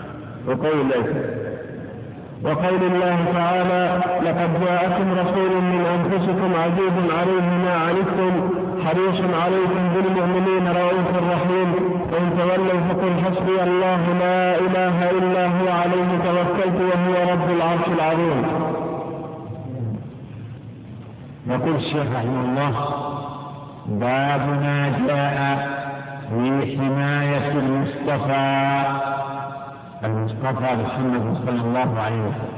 وقول الله تعالى: لقد جاءكم رسول من أنفسكم عزيز عليه ما عنتم حريص عليكم بالمؤمنين رؤوف رحيم، فإن تولوا فقل حسبي الله لا إله إلا هو عليه توكلت وهو رب العرش العظيم. يقول الشيخ رحمه الله: باب ما جاء في حماية المصطفى محمد صلى الله عليه وسلم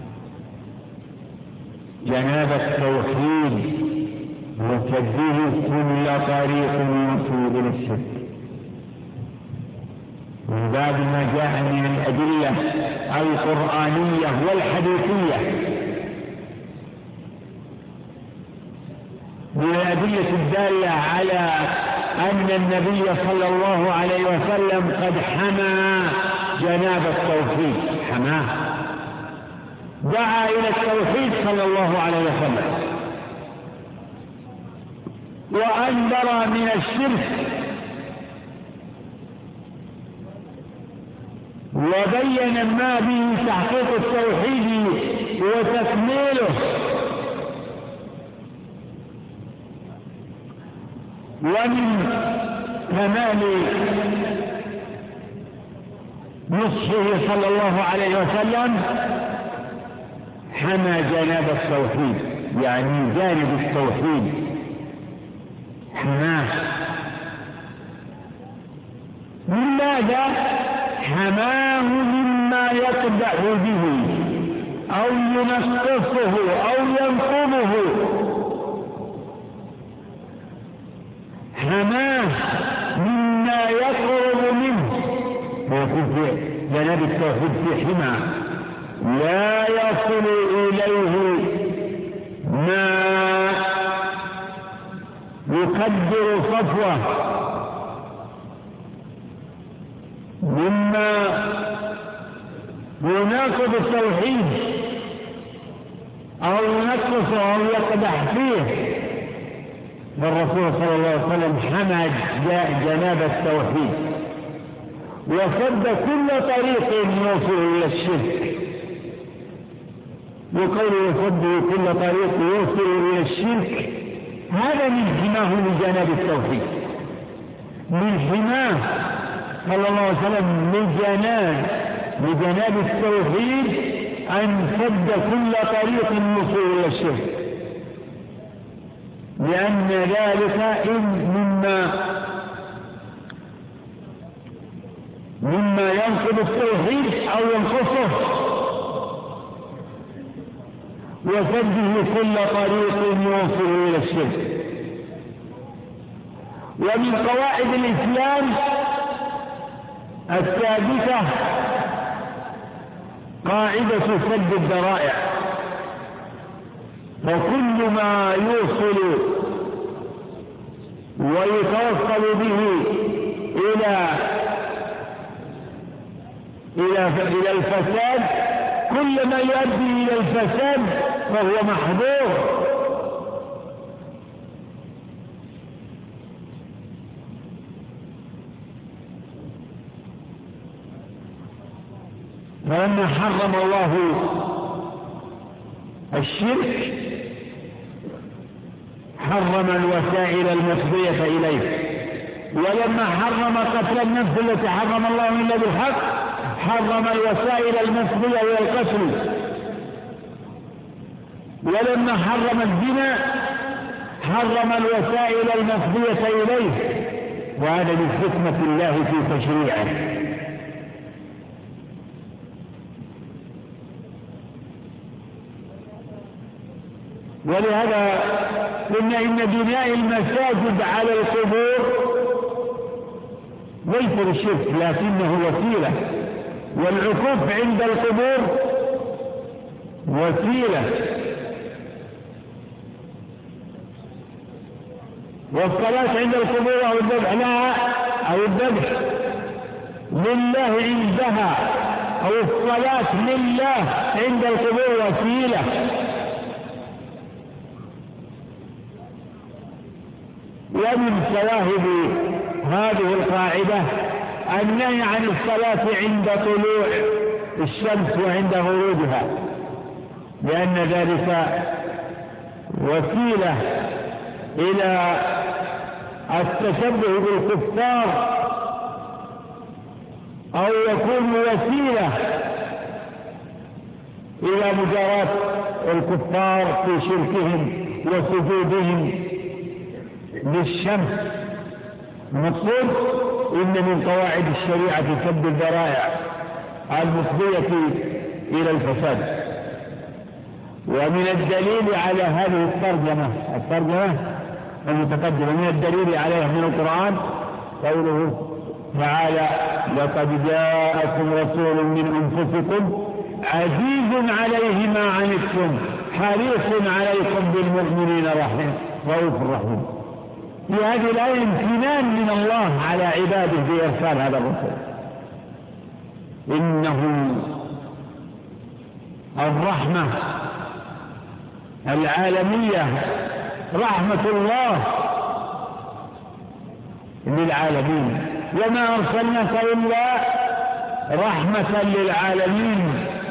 جناب التوحيد وسده كل طريق يوصل إلى الشرك. من باب ما جاء من الأدلة القرآنية والحديثية، من الأدلة الدالة على أن النبي صلى الله عليه وسلم قد حمى جناب التوحيد، حماه، دعا إلى التوحيد صلى الله عليه وسلم، وأنذر من الشرك، وبين ما به تحقيق التوحيد وتكميله، ومن كمال نصحه صلى الله عليه وسلم حمى جانب التوحيد، يعني جانب التوحيد حماه. لماذا؟ حماه مما يقدح به أو ينقصه أو ينقضه، حماه مما يقرب منه، ويكون في جانب التوحيد في حمى لا يصل إليه ما يقدر صفوه يناقض التوحيد أو ينقصه أو يقدح فيه، فالرسول صلى الله عليه وسلم حمد جناب التوحيد وسد كل طريق يوصل إلى الشرك. وقوله يسد كل طريق يوصل إلى الشرك هذا من حماه لجناب التوحيد، من حماه صلى الله عليه وسلم لجناب التوحيد أن سد كل طريق يوصل إلى الشرك، لأن ذلك مما ينقض التوحيد أو ينقصه، وسده كل طريق يوصل إلى الشرك. ومن قواعد الإسلام الثابتة قاعدة سد الذرائع، وكل ما يوصل ويتوصل به إلى الفساد، كل ما يؤدي إلى الفساد فهو محظور. فلما حرم الله الشرك حرم الوسائل المفضية إليه، ولما حرم قتل النفس التي حرم الله إلا بالحق حرم الوسائل المفضية إلى القتل، ولما حرم الزنا حرم الوسائل المفضية إليه، وهذا من حكمة الله في تشريعه. ولهذا قلنا إن بناء المساجد على القبور ليس بالشرك لكنه وسيلة، والعكوف عند القبور وسيلة، والصلاة عند القبور أو الذبح لها أو الذبح لله عندها أو الصلاة لله عند القبور وسيلة. ومن شواهد هذه القاعدة النهي عن الصلاة عند طلوع الشمس وعند غروبها، لأن ذلك وسيلة إلى التشبه بالكفار، أو يكون وسيلة إلى مجاراة الكفار في شركهم وسجودهم للشمس. المقصود إن من قواعد الشريعة سد الذرائع المفضية إلى الفساد. ومن الدليل على هذه الترجمة المتقدمة، من الدليل عليها من القرآن قوله تعالى: لقد جاءكم رسول من أنفسكم عزيز عليه ما عنتم حريص عليكم بالمؤمنين رؤوف رحيم. في هذه الآية امتنان من الله على عباده بإرسال هذا الرسول، إنه الرحمة العالمية، رحمة الله للعالمين، وما أرسلناك إلا رحمة للعالمين.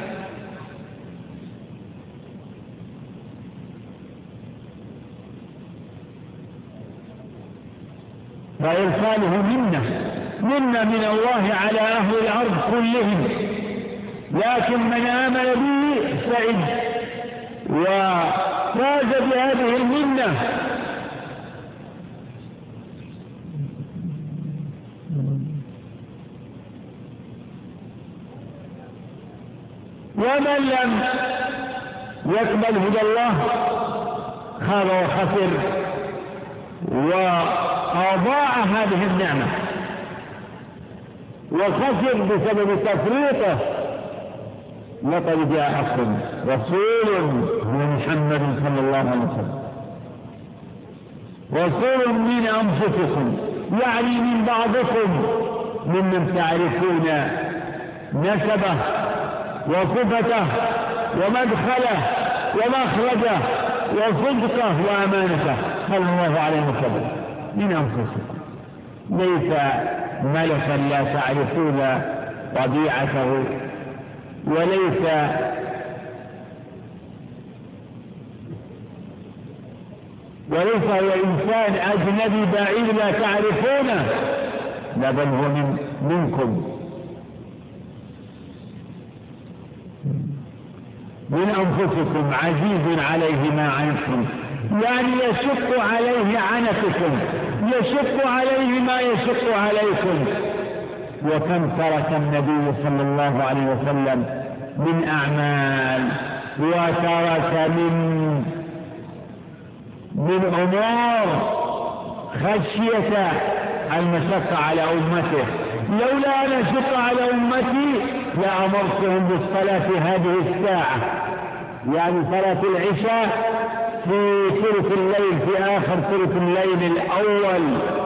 فإرساله منا من الله على أهل الأرض كلهم، لكن من آمن به سعد وفاز بهذه المنة. ومن لم يقبل هدى الله خاب وخسر وأضاع هذه النعمة وخسر بسبب تفريطه. لقد جاءكم رسول من محمد صلى الله عليه وسلم، رسول من أنفسكم، يعني من بعضكم، ممن تعرفون نسبه وصفته ومدخله ومخرجه وصدقه وأمانته صلى الله عليه وسلم من أنفسكم، ليس ملكا لا تعرفون طبيعته، وليس هو إنسان أجنبي بعيد لا تعرفونه، لا بل هو منكم، من أنفسكم، عزيز عليه ما عنتم، يعني يشق عليه عنتكم، يشق عليه ما يشق عليكم. وكم ترك النبي صلى الله عليه وسلم من أعمال، وترك من أمور خشية المشقة على أمته. لولا أن أشق على أمتي لأمرتهم بالصلاة هذه الساعة، يعني صلاة العشاء في ثلث الليل، في آخر ثلث الليل الأول.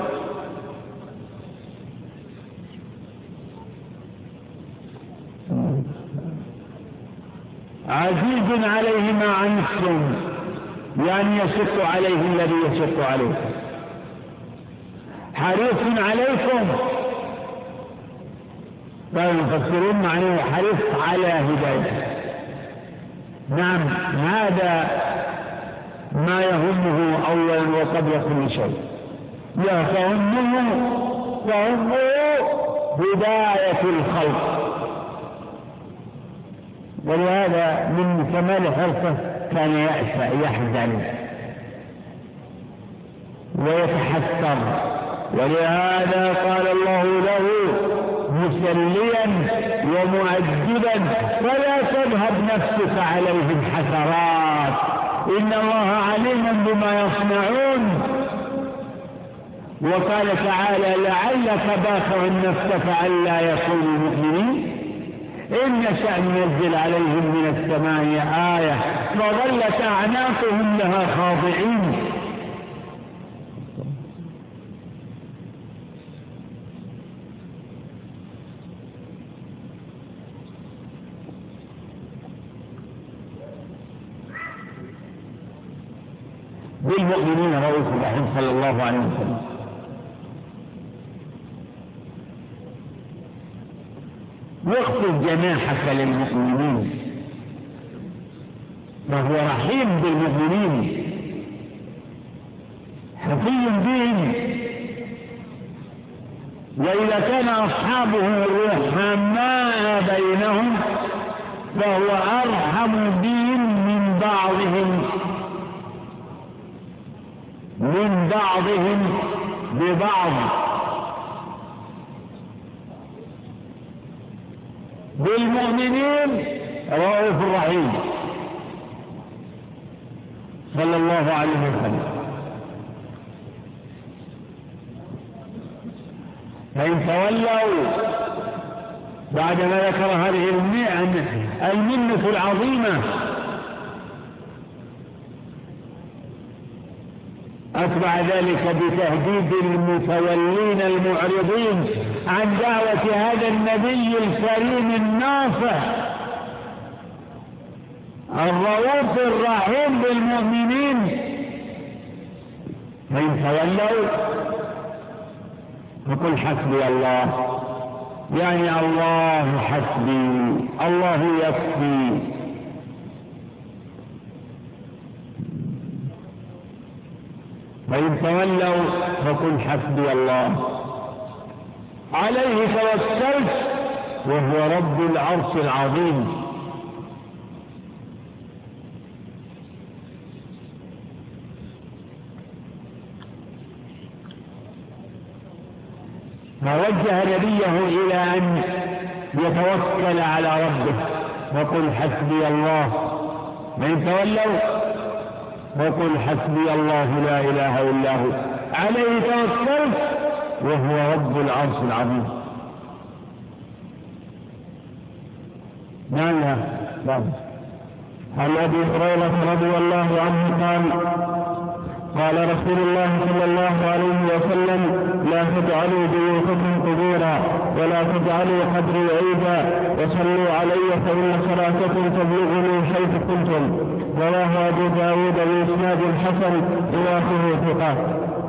عزيز عليه ما عنتم، يعني يشق عليه الذي يشق عليكم، حريص عليكم. فالمفسرون معناه حريص على هدايته. نعم، هذا ما يهمه أولا وقبل كل شيء، يهمه هداية الخلق. ولهذا من كمال حرصه كان يحزن ويتحسر، ولهذا قال الله له مسليا ومؤدبا: فلا تذهب نفسك عليهم حسرات، إن الله عليم بما يصنعون. وقال تعالى: لعلك باخع نفسك ألا يكونوا مؤمنين إن نشأ ننزل عليهم من السماء آية فظلت أعناقهم لها خاضعين. بالمؤمنين رؤوف رحيم صلى الله عليه وسلم. واخفض جناحك للمؤمنين، فهو رحيم بالمؤمنين حفي بهم. وإذا كان أصحابه رحماء بينهم فهو أرحم بهم من بعضهم ببعض. بالمؤمنين رؤوف رحيم صلى الله عليه وسلم. فإن تولوا بعدما ذكر هذه المنة العظيمة أتبع ذلك بتهديد المتولين المعرضين عن دعوة هذا النبي الكريم الناصح الرؤوف الرحيم بالمؤمنين. فإن تولوا فقل حسبي الله، يعني الله حسبي، الله يكفي. فإن تولوا فقل حسبي الله، عليه توكلت وهو رب العرش العظيم. فوجه نبيه إلى أن يتوكل على ربه وقل حسبي الله. فإن تولوا وقل حسبي الله لا إله إلا هو عليه توكلت وهو رب العرش العظيم. عن أبي هريرة رضي الله عنه قال: قال رسول الله صلى الله عليه وسلم: لا تجعلوا بيوتكم قبورا ولا تجعلوا قبري عيدا وصلوا علي فإن صلاتكم تبلغني حيث كنتم. رواه أبو داود بإسناد حسن رواته ثقات.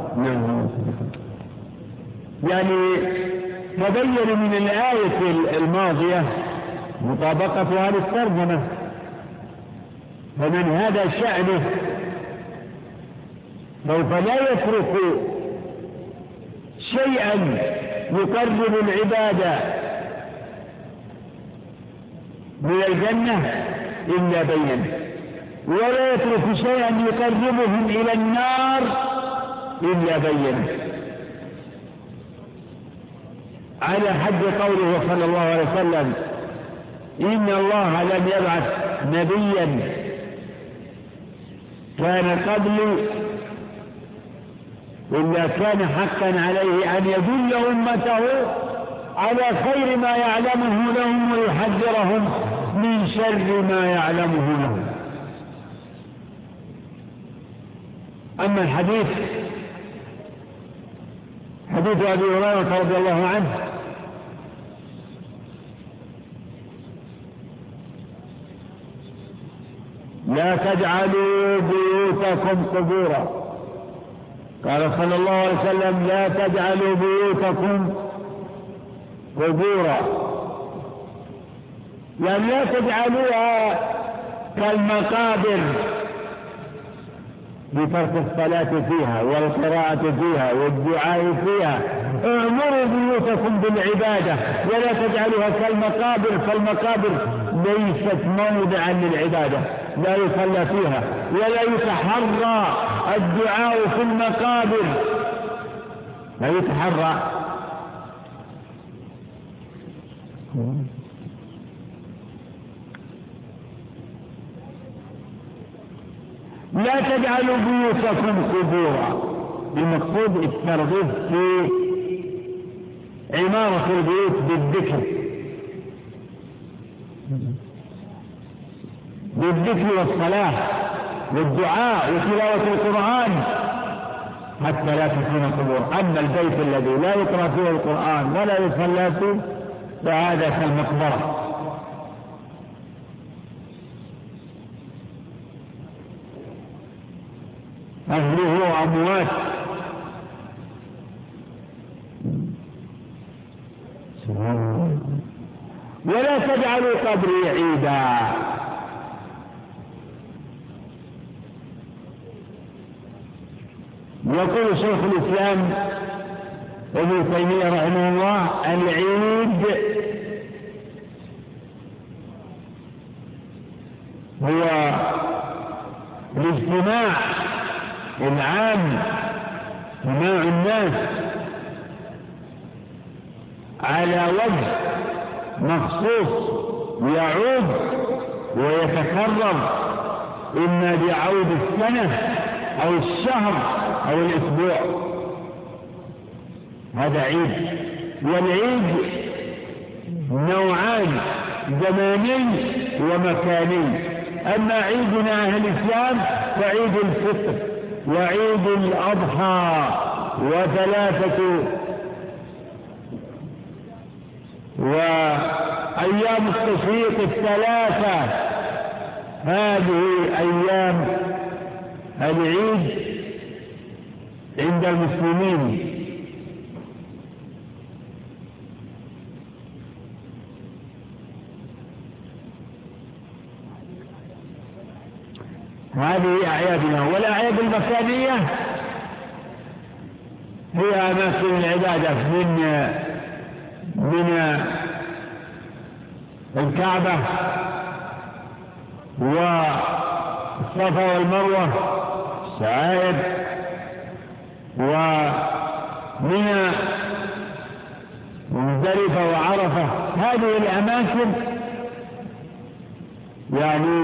يعني تبين من الآية الماضية مطابقتها للترجمة، فمن هذا شأنه سوف لا يترك شيئا يقرب العبادة من الجنة إلا بينه، ولا يترك شيئا يقربهم إلى النار إلا بينه، على حد قوله صلى الله عليه وسلم: إن الله لم يبعث نبيا كان قبلي إلا كان حقا عليه أن يدل أمته على خير ما يعلمه لهم ويحذرهم من شر ما يعلمه لهم. أما الحديث حديث أبي هريرة رضي الله عنه لا تجعلوا بيوتكم قبورا، قال صلى الله عليه وسلم: لا تجعلوا بيوتكم قبورا، يعني لا تجعلوها كالمقابر بترك الصلاة فيها والقراءة فيها والدعاء فيها. اعمروا بيوتكم بالعبادة ولا تجعلوها كالمقابر، فالمقابر ليست موضعا للعبادة، لا يصلى فيها ولا يتحرى الدعاء في المقابر، لا يتحرى. لا تجعلوا بيوتكم قبورا، المقصود الترغيب في عمارة البيوت بالذكر والصلاة والدعاء وتلاوة القرآن حتى لا تكون قبور. أما البيت الذي لا يقرأ فيه القرآن ولا يصلى فيه فهذا كالمقبرة. أهله أموات. ولا تجعلوا قبري عيدا، يقول شيخ الإسلام ابن تيمية رحمه الله: العيد هو الاجتماع العام، اجتماع الناس على وجه مخصوص يعود ويتكرر، إما بعود السنة أو الشهر أو الأسبوع، هذا عيد. والعيد نوعان: زماني ومكاني. أما عيدنا أهل الإسلام فعيد الفطر وعيد الأضحى وثلاثة وأيام التشريق الثلاثة، هذه أيام العيد عند المسلمين. هذه أعيادنا. والأعياد المكانية هي أماكن العبادة من الكعبة والصفا والمروة الشعائر، ومن مزدلفة وعرفة. هذه الأماكن يعني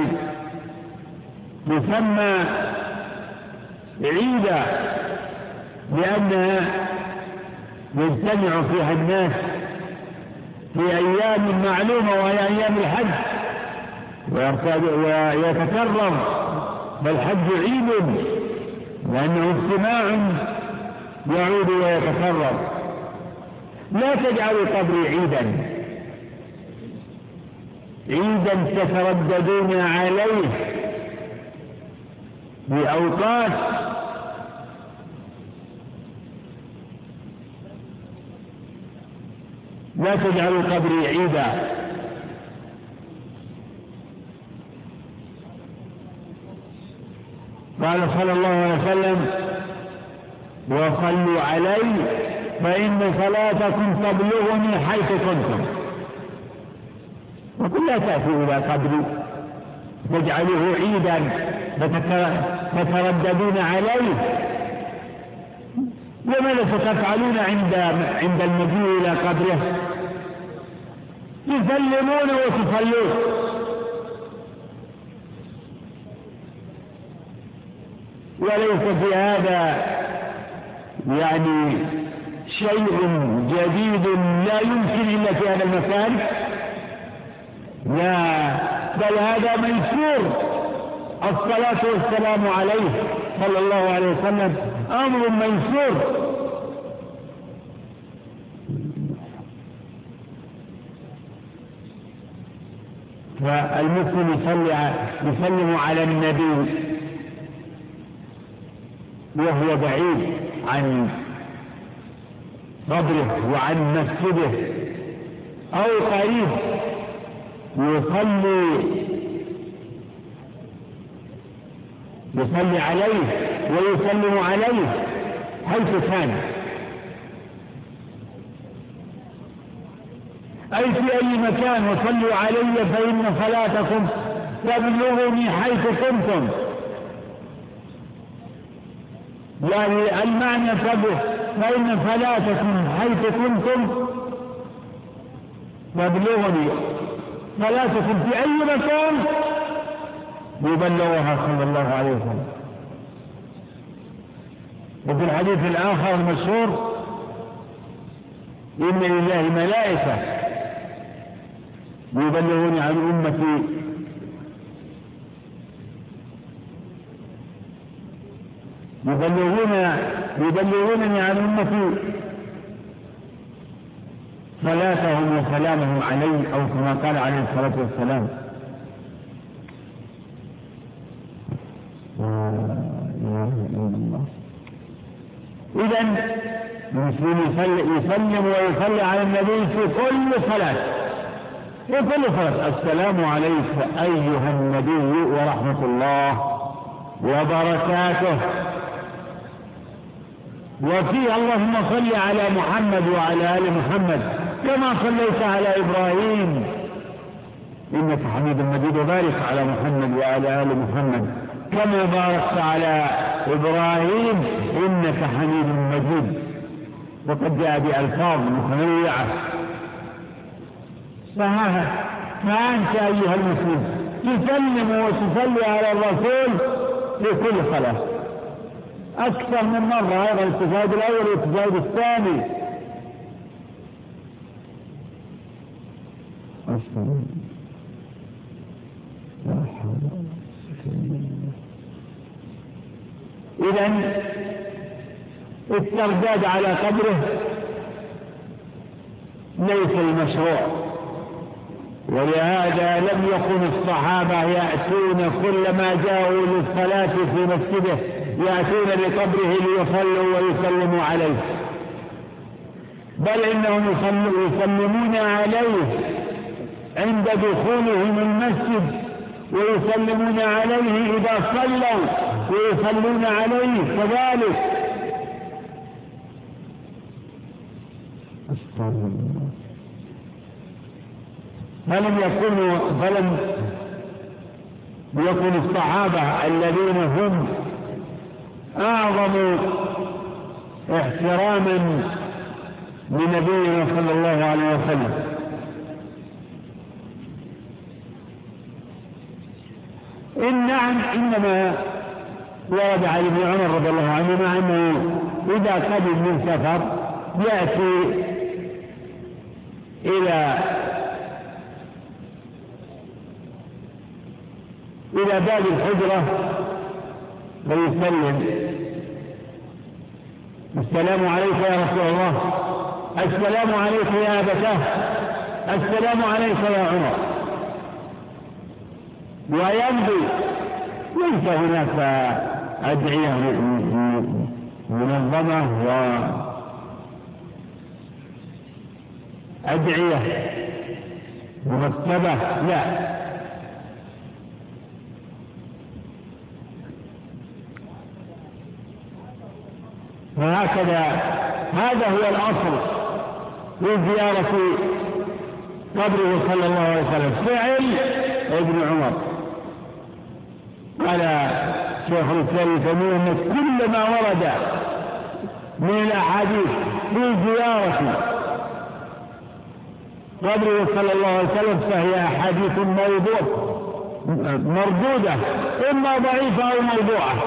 تسمى عيدا لأنها يجتمع فيها الناس في أيام معلومة وهي أيام الحج، ويتكرر، فالحج عيد لأنه اجتماع يعود ويتكرر. لا تجعلوا قبري عيدا تترددون عليه بأوقات لا تجعلوا قبري عيدا. قال صلى الله عليه وسلم وصلوا علي فإن صلاتكم تبلغني حيث كنتم. وقل لا تأتوا إلى قبري تجعلوه عيدا تترددون عليه. وماذا ستفعلون عند المجيء إلى قبره؟ تسلمون وتصلون. وليس في هذا يعني شيء جديد لا يمكن إلا في هذا المكان، لا، بل هذا ميسور. الصلاة والسلام عليه صلى الله عليه وسلم أمر ميسور. فالمسلم يسلم على النبي وهو بعيد عن قبره وعن مسجده أو قريب، يصلي عليه ويسلم عليه حيث كان، أي في أي مكان. وصلوا علي فإن صلاتكم تبلغني حيث كنتم. يعني المعنى فإن صلاتكم حيث كنتم تبلغني. صلاتكم في أي مكان يبلغها صلى الله عليه وسلم. وفي الحديث الآخر المشهور إن لله ملائكة يبلغون عن أمتي يبلغونني عن أمتي صلاتهم وسلامهم علي، أو كما قال عليه الصلاة والسلام. إذن المسلم يسلم ويصلي على النبي في كل صلاة، السلام عليك أيها النبي ورحمة الله وبركاته. وفي اللهم صل على محمد وعلى آل محمد كما صليت على إبراهيم إنك حميد مجيد، وبارك على محمد وعلى آل محمد كما باركت على إبراهيم إنك حميد مجيد. وقد جاء بألفاظ متنوعة. فأنت أيها المسلم تسلم وتصلي على الرسول في كل صلاة أكثر من مرة. هذا التشهد الأول والتشهد الثاني. إذن الترداد على قبره ليس المشروع، ولهذا لم يكن الصحابة يأتون كلما جاءوا للصلاة في مسجده يأتون لقبره ليصلوا ويسلموا عليه، بل إنهم يسلمون عليه عند دخولهم المسجد، ويسلمون عليه إذا صلوا ويصلون عليه كذلك. فلم يكن الصحابة الذين هم أعظم احتراما لنبينا صلى الله عليه وسلم إنما ورد عن ابن عمر رضي الله عنهما أنه إذا قدم من سفر يأتي إلى باب الحجرة ويسلم السلام عليك يا رسول الله، السلام عليك يا أبتاه، السلام عليك يا عمر، ويمضي. ليس هناك أدعية منظمة وأدعية مرتبة، لا، وهكذا هذا هو الأصل في زيارة قبره صلى الله عليه وسلم. فعل ابن عمر. قال شيخ الإسلام ابن تيمية أن كل ما ورد من الأحاديث في زيارة قبره صلى الله عليه وسلم فهي أحاديث مردودة، إما ضعيفة أو موضوعة.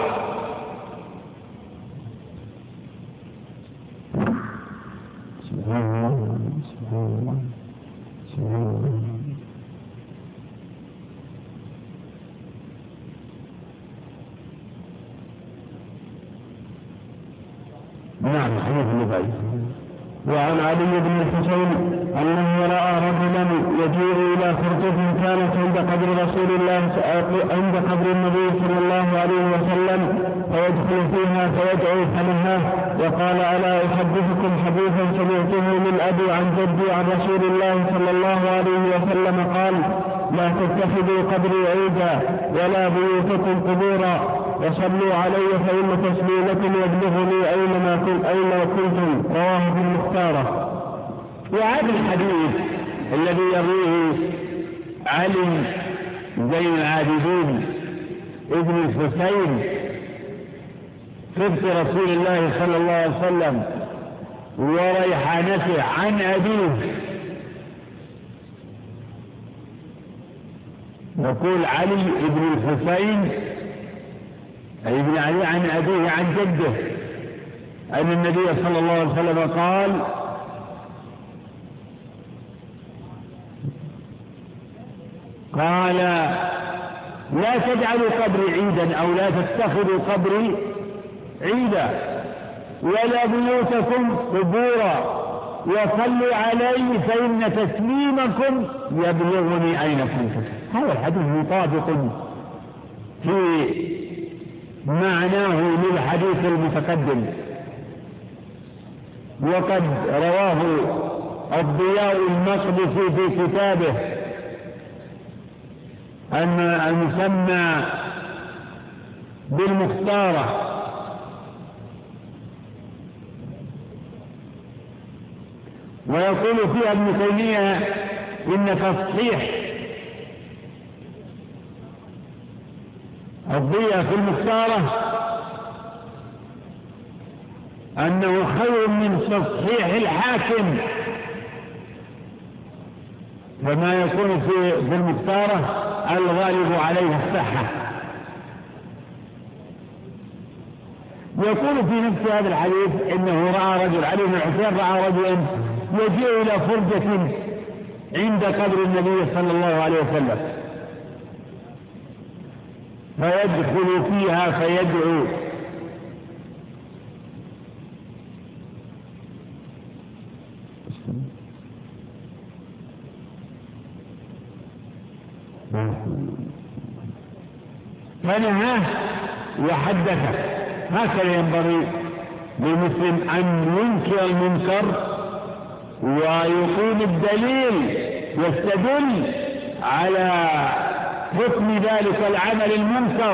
نعم، حديث النبي. وعن علي بن الحسين أنه رأى رجلا يجيء إلى خرجة كانت عند قبر رسول الله عند قبر النبي صلى الله عليه وسلم، فيدخل فيها فيدعو فلها وقال: ألا أحدثكم حديثا سمعته من أبي عن جدي عن رسول الله صلى الله عليه وسلم قال: لا تتخذوا قبري عيدا ولا بيوتكم قبورا وصلوا علي فإن تسليمكم يبلغني أينما كنتم. رواه ابن المختارة. وهذا الحديث الذي يرويه علي زين العابدين ابن الحسين صبت رسول الله صلى الله عليه وسلم وريحانته عن أبيه، يقول علي ابن الحسين أي ابن علي عن أبيه عن جده أن النبي صلى الله عليه وسلم قال: لا تجعلوا قبري عيدا أو لا تتخذوا قبري عيدا ولا بيوتكم قبورا وصلوا علي فإن تسليمكم يبلغني أين كنتم. هذا الحديث مطابق في معناه للحديث المتقدم، وقد رواه الضياء المقدسي في كتابه أن المسمى بالمختارة، ويقول فيها ابن تيمية إن تصحيح الضياء في المختارة أنه خير من تصحيح الحاكم، فما يكون في المختارة الغالب عليه الصحة. يقول في نفس هذا الحديث إنه رأى رجل، علي بن الحسين رأى رجلا يجيء إلى فرجة عند قبر النبي صلى الله عليه وسلم فيدخل فيها فيدعو فنهاه وحدثه. هكذا ينبغي للمسلم أن ينكر المنكر ويقيم الدليل يستدل على حكم ذلك العمل المنكر.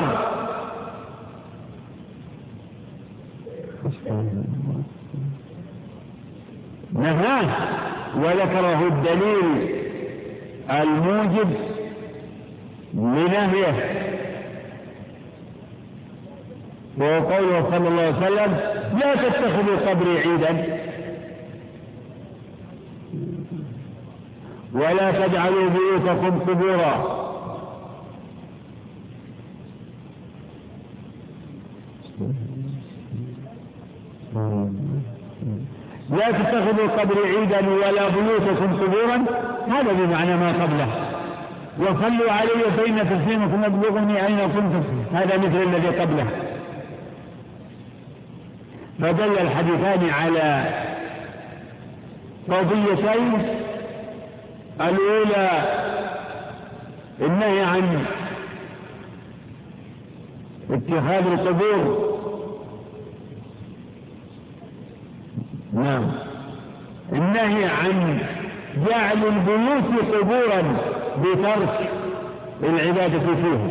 نهاه وذكره الدليل الموجب لنهيه، وهو قوله صلى الله عليه وسلم: لا تتخذوا قبري عيدا ولا تجعلوا بيوتكم قبورا. لا تتخذوا قبري عيدا ولا بيوتكم قبورا، هذا بمعنى ما قبله. وصلوا علي فإن تسليمكم يبلغني أين كنتم، هذا مثل الذي قبله. فدل الحديثان على قضيتين: الأولى النهي عن اتخاذ القبور، نعم، النهي عن جعل البيوت قبورا بترك العبادة فيها.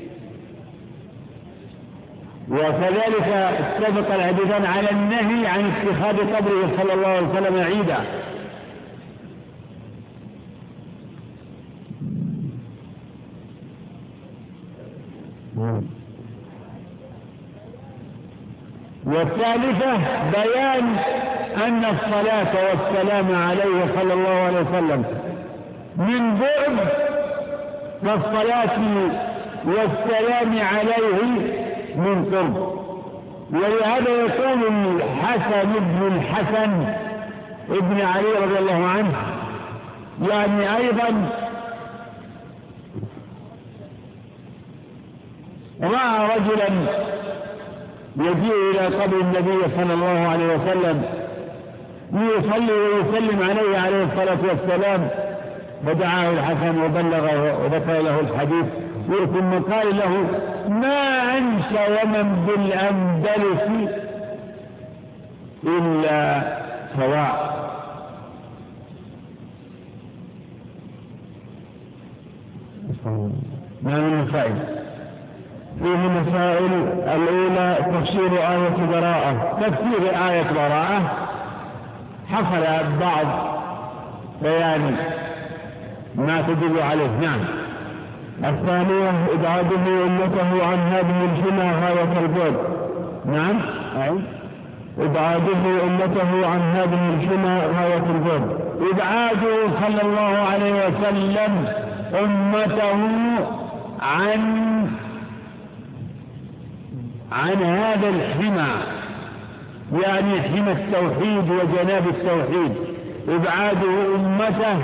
وكذلك اتفق الحديثان على النهي عن اتخاذ قبره صلى الله عليه وسلم عيدا. والثالثة بيان أن الصلاة والسلام عليه صلى الله عليه وسلم من بعد كالصلاة والسلام عليه من قرب. ولهذا يقول الحسن بن الحسن ابن علي رضي الله عنه يعني أيضا رأى رجلا يجيء إلى قبر النبي صلى الله عليه وسلم ليصلي ويسلم عليه عليه الصلاة والسلام، فدعاه الحسن وبلغه وذكر له الحديث، ثم قال له: ما أنت ومن بالأندلس إلا سواء. ما من مسائل؟ فيه مسائل: الأولى تفسير آية براءة. تفسير آية براءة حصل بعض بيان ما تدل عليه. نعم. الثانية إبعاده أمته عن هذه الحمى غاية البعد. نعم. إبعاده أمته عن هذه الحمى غاية البعد. إبعاده صلى الله عليه وسلم أمته عن هذا الحمى، يعني حمى التوحيد وجناب التوحيد. إبعاده أمته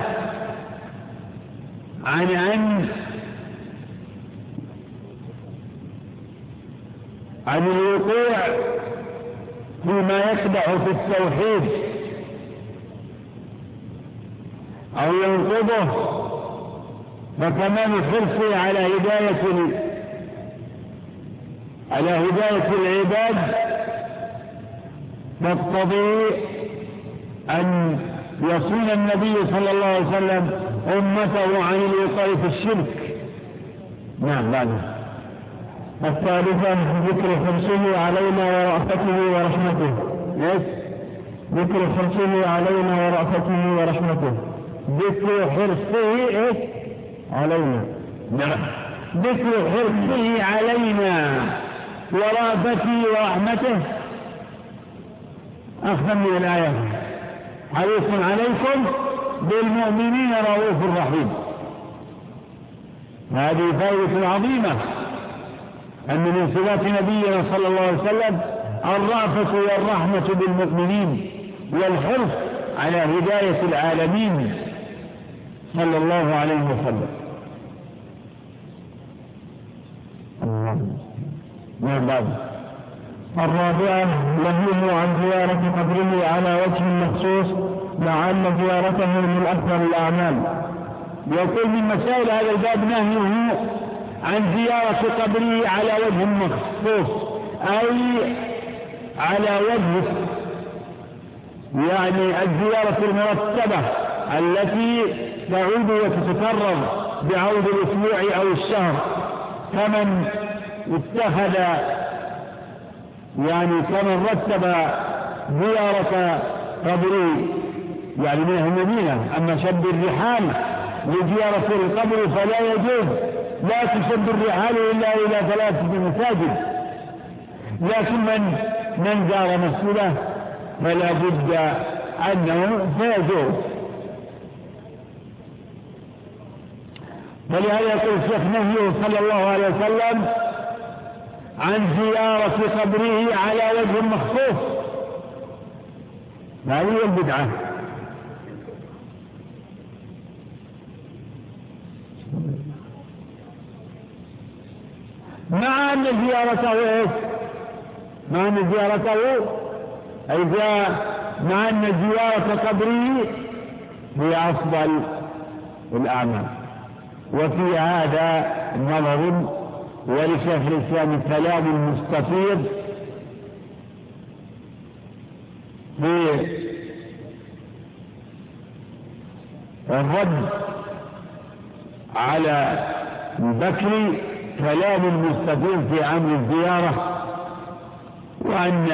عن الوقوع فيما يقدح في التوحيد أو ينقضه، فكمان حرصه على هداية العباد تقتضي أن يصون النبي صلى الله عليه وسلم أمته عن الوقوع في الشرك. نعم. بعده الثالثة ذكر حرصه علينا ورأفته ورحمته. ذكر حرصه علينا ورأفته ورحمته. ذكر حرصه علينا. نعم. ذكر حرصه علينا ورأفته ورحمته أخذ من الآية: حريص عليكم بالمؤمنين رؤوف رحيم. هذه فائدة عظيمة، أن من صفات نبينا صلى الله عليه وسلم الرأفة والرحمة بالمؤمنين والحرص على هداية العالمين صلى الله عليه وسلم. الرابعة نهيه عن زيارة قبره على وجه مخصوص، مع أن زيارته من أفضل الأعمال. يقول من مسائل هذا الباب نهيه عن زيارة قبره على وجه مخصوص، أي على وجه يعني الزيارة المرتبة التي تعود وتتكرر بعود الأسبوع أو الشهر، كمن اتخذ يعني كمن رتب زيارة قبره يعني من المدينة. أما شد الرحال لزيارة القبر فلا يجوز، لا تشد الرحال إلا إلى 3 مساجد، لكن من زار مسجده فلا بد أنه فيزور. ولهذا يقول الشيخ نهيه صلى الله عليه وسلم عن زيارة قبره على وجه مخصوص. هذه هي البدعة. مع أن زيارته إذا مع أن زيارة قبره هي أفضل الأعمال. وفي هذا نظر ولشيخ الإسلام كلام مستفيض في الرد على البكري، كلام مستفيض في أمر الزيارة، وأن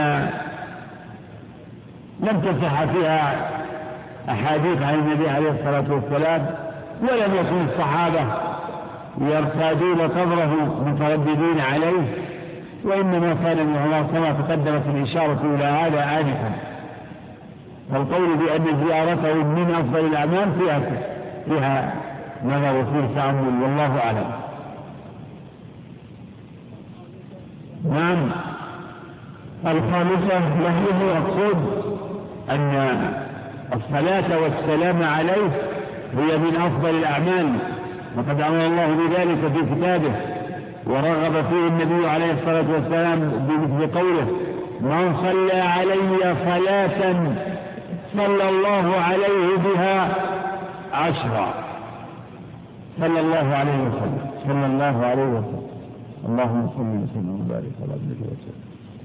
لم تصح فيها أحاديث عن النبي عليه الصلاة والسلام، ولم يكن الصحابة يرتادون قبره مترددين عليه، وإنما كان من الله كما تقدمت الإشارة إلى هذا آنفا. فالقول بأن زيارته من أفضل الأعمال فيها نظر وفيه تأمل، والله أعلم. نعم. الخامسة نهيه يقصد أن الصلاة والسلام عليه هي من أفضل الأعمال، وقد أمر الله بذلك في كتابه ورغب فيه النبي عليه الصلاة والسلام بمثل قوله: من صلى علي صلاة صلى الله عليه بها 10. صلى الله عليه وسلم، صلى الله عليه وسلم. اللهم صل وسلم وبارك على عبدك ورسولك.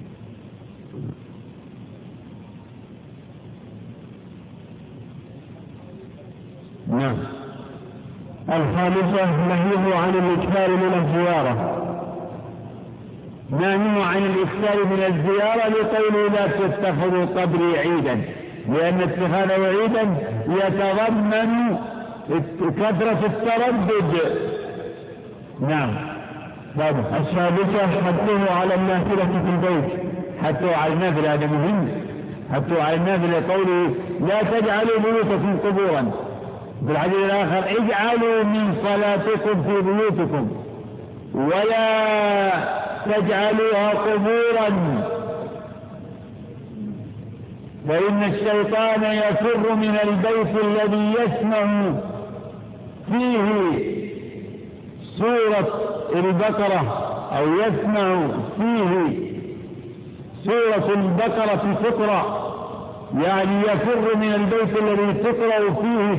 نعم. الخامسة نهيه عن الإكثار من الزيارة. نهيه عن الإكثار من الزيارة لقوله: لا تتخذوا قبري عيدا، لأن اتخاذه عيدا يتضمن كثرة التردد. نعم. السادسة حثه على النافلة في البيت. حتى على النافلة، هذا مهم. حتى على النافلة قوله: لا تجعلوا بيوتكم قبورا. بالحديث الآخر: اجعلوا من صلاتكم في بيوتكم ولا تجعلوها قبورا، فإن الشيطان يفر من البيت الذي يسمع فيه سورة البقرة، أو يسمع فيه سورة البقرة تقرأ، يعني يفر من البيت الذي تقرأ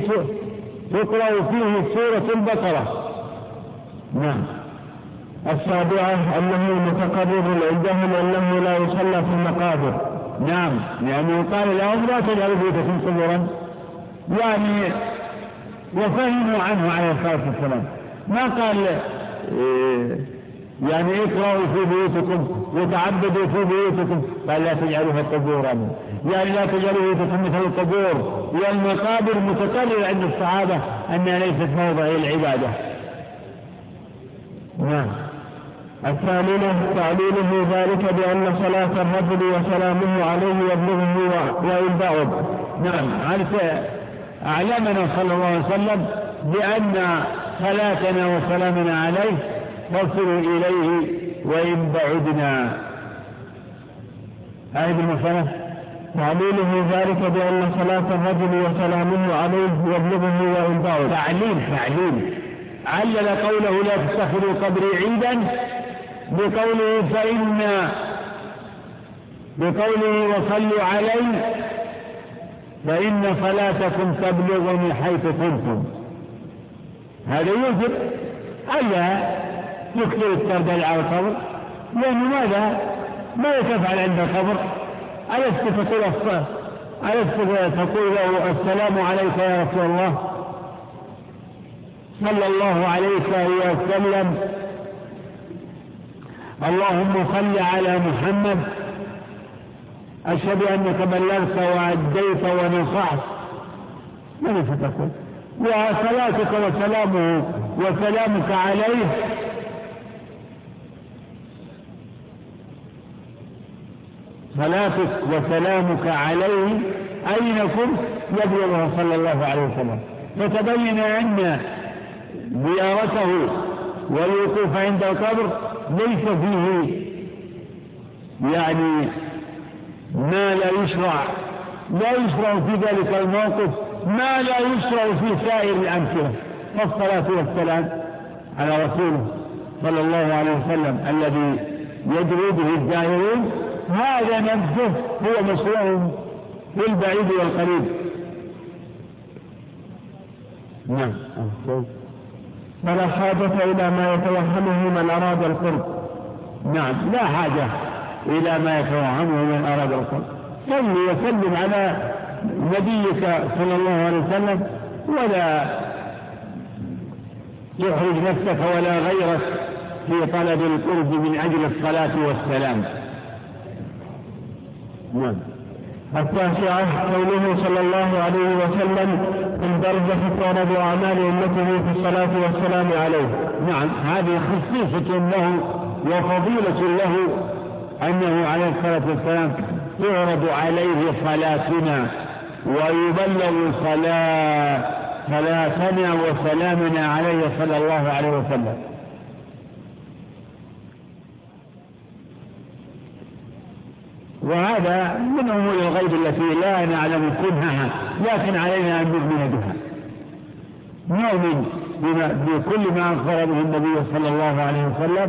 فيه سورة البقرة. نعم. السابعة أنه متقرر عندهم أنه لا يصلى في المقابر. نعم، لأنه قال لهم: لا تجعلوا بيوتكم قبورا، يعني وفهموا عنه عليه الصلاة والسلام. ما قال يعني اقرأوا في بيوتكم وتعبدوا في بيوتكم، قال: لا تجعلوها قبورا، يعني لا تجعلوا بيوتكم مثل القبور. والمقابر متكرر عند الصحابة أنها ليست موضع العبادة. نعم. الثامنة تعليله ذلك بأن صلاة الرجل وسلامه عليه يبلغه وإن بعد. نعم. أعلمنا صلى الله عليه وسلم بأن صلاتنا وسلامنا عليه تصل إليه وإن بعدنا. هذه المسألة تعليله ذلك بأن صلاة الرجل وسلامه عليه يبلغه وإن بعد. تعليل علل قوله: لا تتخذوا قبري عيدا بقوله: وصلوا علي فإن صلاتكم تبلغني حيث كنتم. هذا يوجب ألا يكثر التردد على القبر، لأنه ماذا تفعل عند القبر؟ ألست تقول له: السلام عليك يا رسول الله، صلى الله عليك وسلم، اللهم صل على محمد، أشهد أنك بلغت وأديت ونصحت. ماذا ستقول؟ وصلاتك وسلامك عليه صلاتك وسلامك عليه أين كنت يبلغه صلى الله عليه وسلم. فتبين أن زيارته والوقوف عند القبر ليس فيه يعني ما لا يشرع في ذلك الموقف ما لا يشرع في سائر الأمثلة. فالصلاة والسلام على رسوله صلى الله عليه وسلم الذي يدعو به الزائرون هذا نفسه هو مشروع في البعيد والقريب. نعم. فلا حاجة إلى ما يتوهمه من أراد القرب. نعم، لا حاجة إلى ما يتوهمه من أراد القرب. صل وسلم على نبيك صلى الله عليه وسلم، ولا تحرج نفسك ولا غيرك في طلب القرب من أجل الصلاة والسلام. نعم. التاسعة قوله صلى الله عليه وسلم: من درجة تعرض أعمال أمته في الصلاة والسلام عليه. نعم، هذه خصيصة له وفضيلة له أنه عليه الصلاة والسلام تعرض عليه صلاتنا ويبلغ صلاتنا وسلامنا عليه صلى الله عليه وسلم. وهذا من أمور الغيب التي لا نعلم كنهها، لكن علينا أن نؤمن بها، نؤمن بكل ما أخبر به النبي صلى الله عليه وسلم،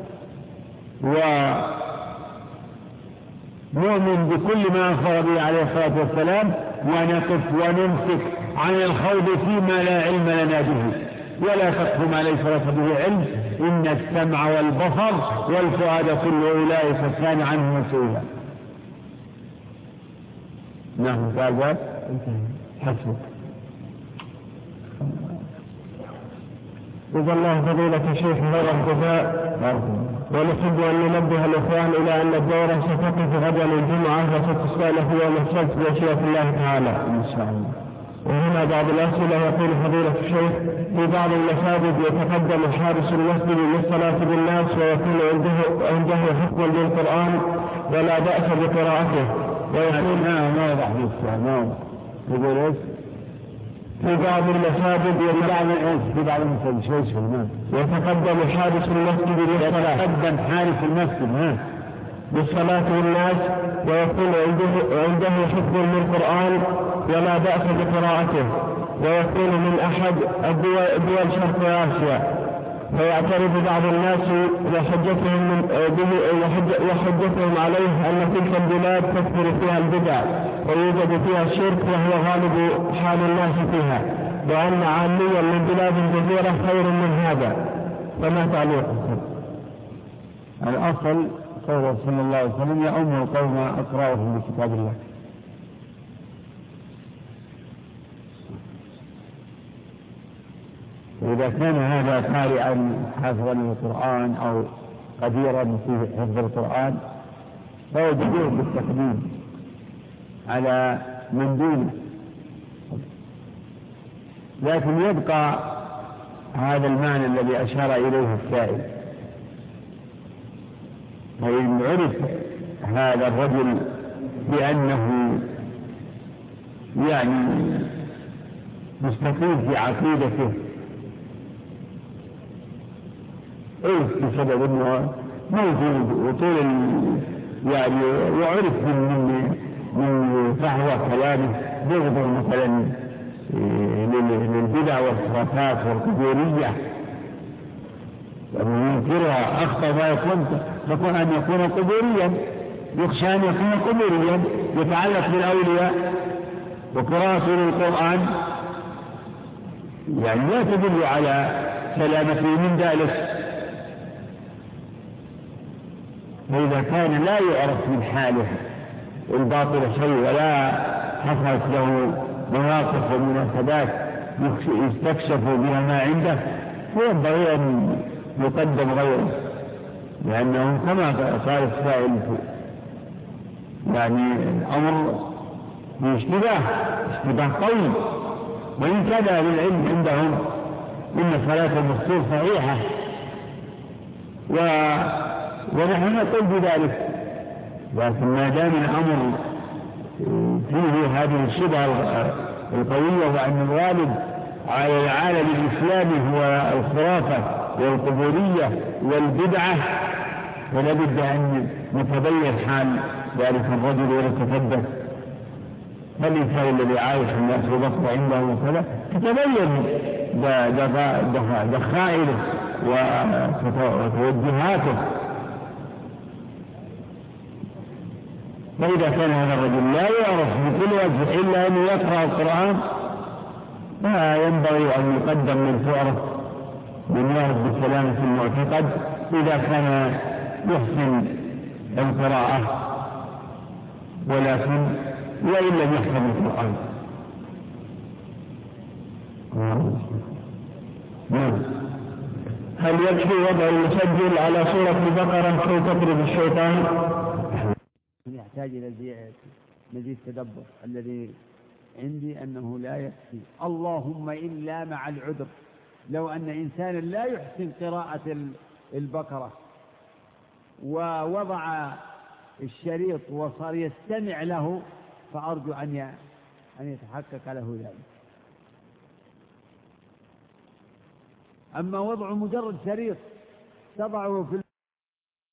ونؤمن بكل ما أخبر به عليه الصلاة والسلام، ونقف ونمسك عن الخوض فيما لا علم لنا به، ولا تقف ما ليس لك به علم، إن السمع والبصر والفؤاد كل أولئك كان عنه مسؤولا. نعم. قال حسبك. جزا الله فضيلة الشيخ خير الجزاء. ونحب أن ننبه الإخوان إلى أن الدورة ستقف غدا الجمعة وستستأنف في يوم السبت بمشيئة الله تعالى إن شاء الله. وهنا بعض الأسئلة. يقول فضيلة الشيخ: في بعض المساجد يتقدم حارس المسجد للصلاة بالناس ويكون عنده حفظ للقرآن ولا بأس بقراءته، ويقول ما وضح للسلام. يقول ايش؟ في بعض المساجد يتقدم حارس المسجد للصلاة، يتقدم حارس المسجد بالصلاة بالناس ويكون عنده حفظ للقرآن ولا بأس بقراءته، ويكون من أحد الدول شرق آسيا، فيعترض بعض الناس وحجتهم عليه أن تلك البلاد تكثر فيها البدع ويوجد فيها الشرك وهو غالب حال الناس فيها، وأن عاميا من بلاد الجزيرة خير من هذا، فما تعليقكم؟ الأصل قوله صلى الله عليه وسلم: يؤم القوم أقرأهم بكتاب الله. وإذا كان هذا قارئا حافظا للقرآن أو قديرا في حفظ القرآن فهو جدير بالتقديم على من دونه، لكن يبقى هذا المعنى الذي أشار إليه السائل. فإن عرف هذا الرجل بأنه يعني مستقيم في عقيدته، بسبب أنه موجود وطول يعني وعرف من فهو كلامه بغض مثلا للبدع والخرافات والقبورية وينكرها أخطأ ما يكون أن يكون قبوريا، يخشى أن يكون قبوريا يتعلق بالأولياء وقراءة القرآن، يعني لا تدل على سلامته من ذلك. فإذا كان لا يعرف من حاله الباطل شيء ولا حصلت له مواقف ومناسبات يستكشف بها ما عنده، فينبغي أن يقدم غيره، لأنه كما قال السائل يعني الأمر اشتباه قوي، وإن كان للعلم عندهم إن صلاة المستور صحيحة ونحن نقول بذلك، لكن ما دام الأمر فيه هذه الشبهة القوية وأن الغالب على العالم الإسلامي هو الخرافة والقبورية والبدعة، فلا بد أن نتبين حال ذلك الرجل ونتثبت. فالإنسان الذي عايش الناس وبطل عنده وكذا تتبين دخائله وتوجهاته. فإذا كان هذا الرجل لا يعرف بكل وجه إلا أن يقرأ القرآن فينبغي أن يقدم من فعله من يعرف بالسلامة في المعتقد إذا كان يحسن القراءة ولكن وإن لم يحفظ القرآن. هل يكفي وضع المسجل على سورة البقرة كي تطرد الشيطان؟ يحتاج إلى مزيد تدبر. الذي عندي أنه لا يكفي، اللهم إلا مع العذر. لو أن إنسانا لا يحسن قراءة البقرة ووضع الشريط وصار يستمع له فأرجو أن يتحقق له ذلك. أما وضع مجرد شريط تضعه في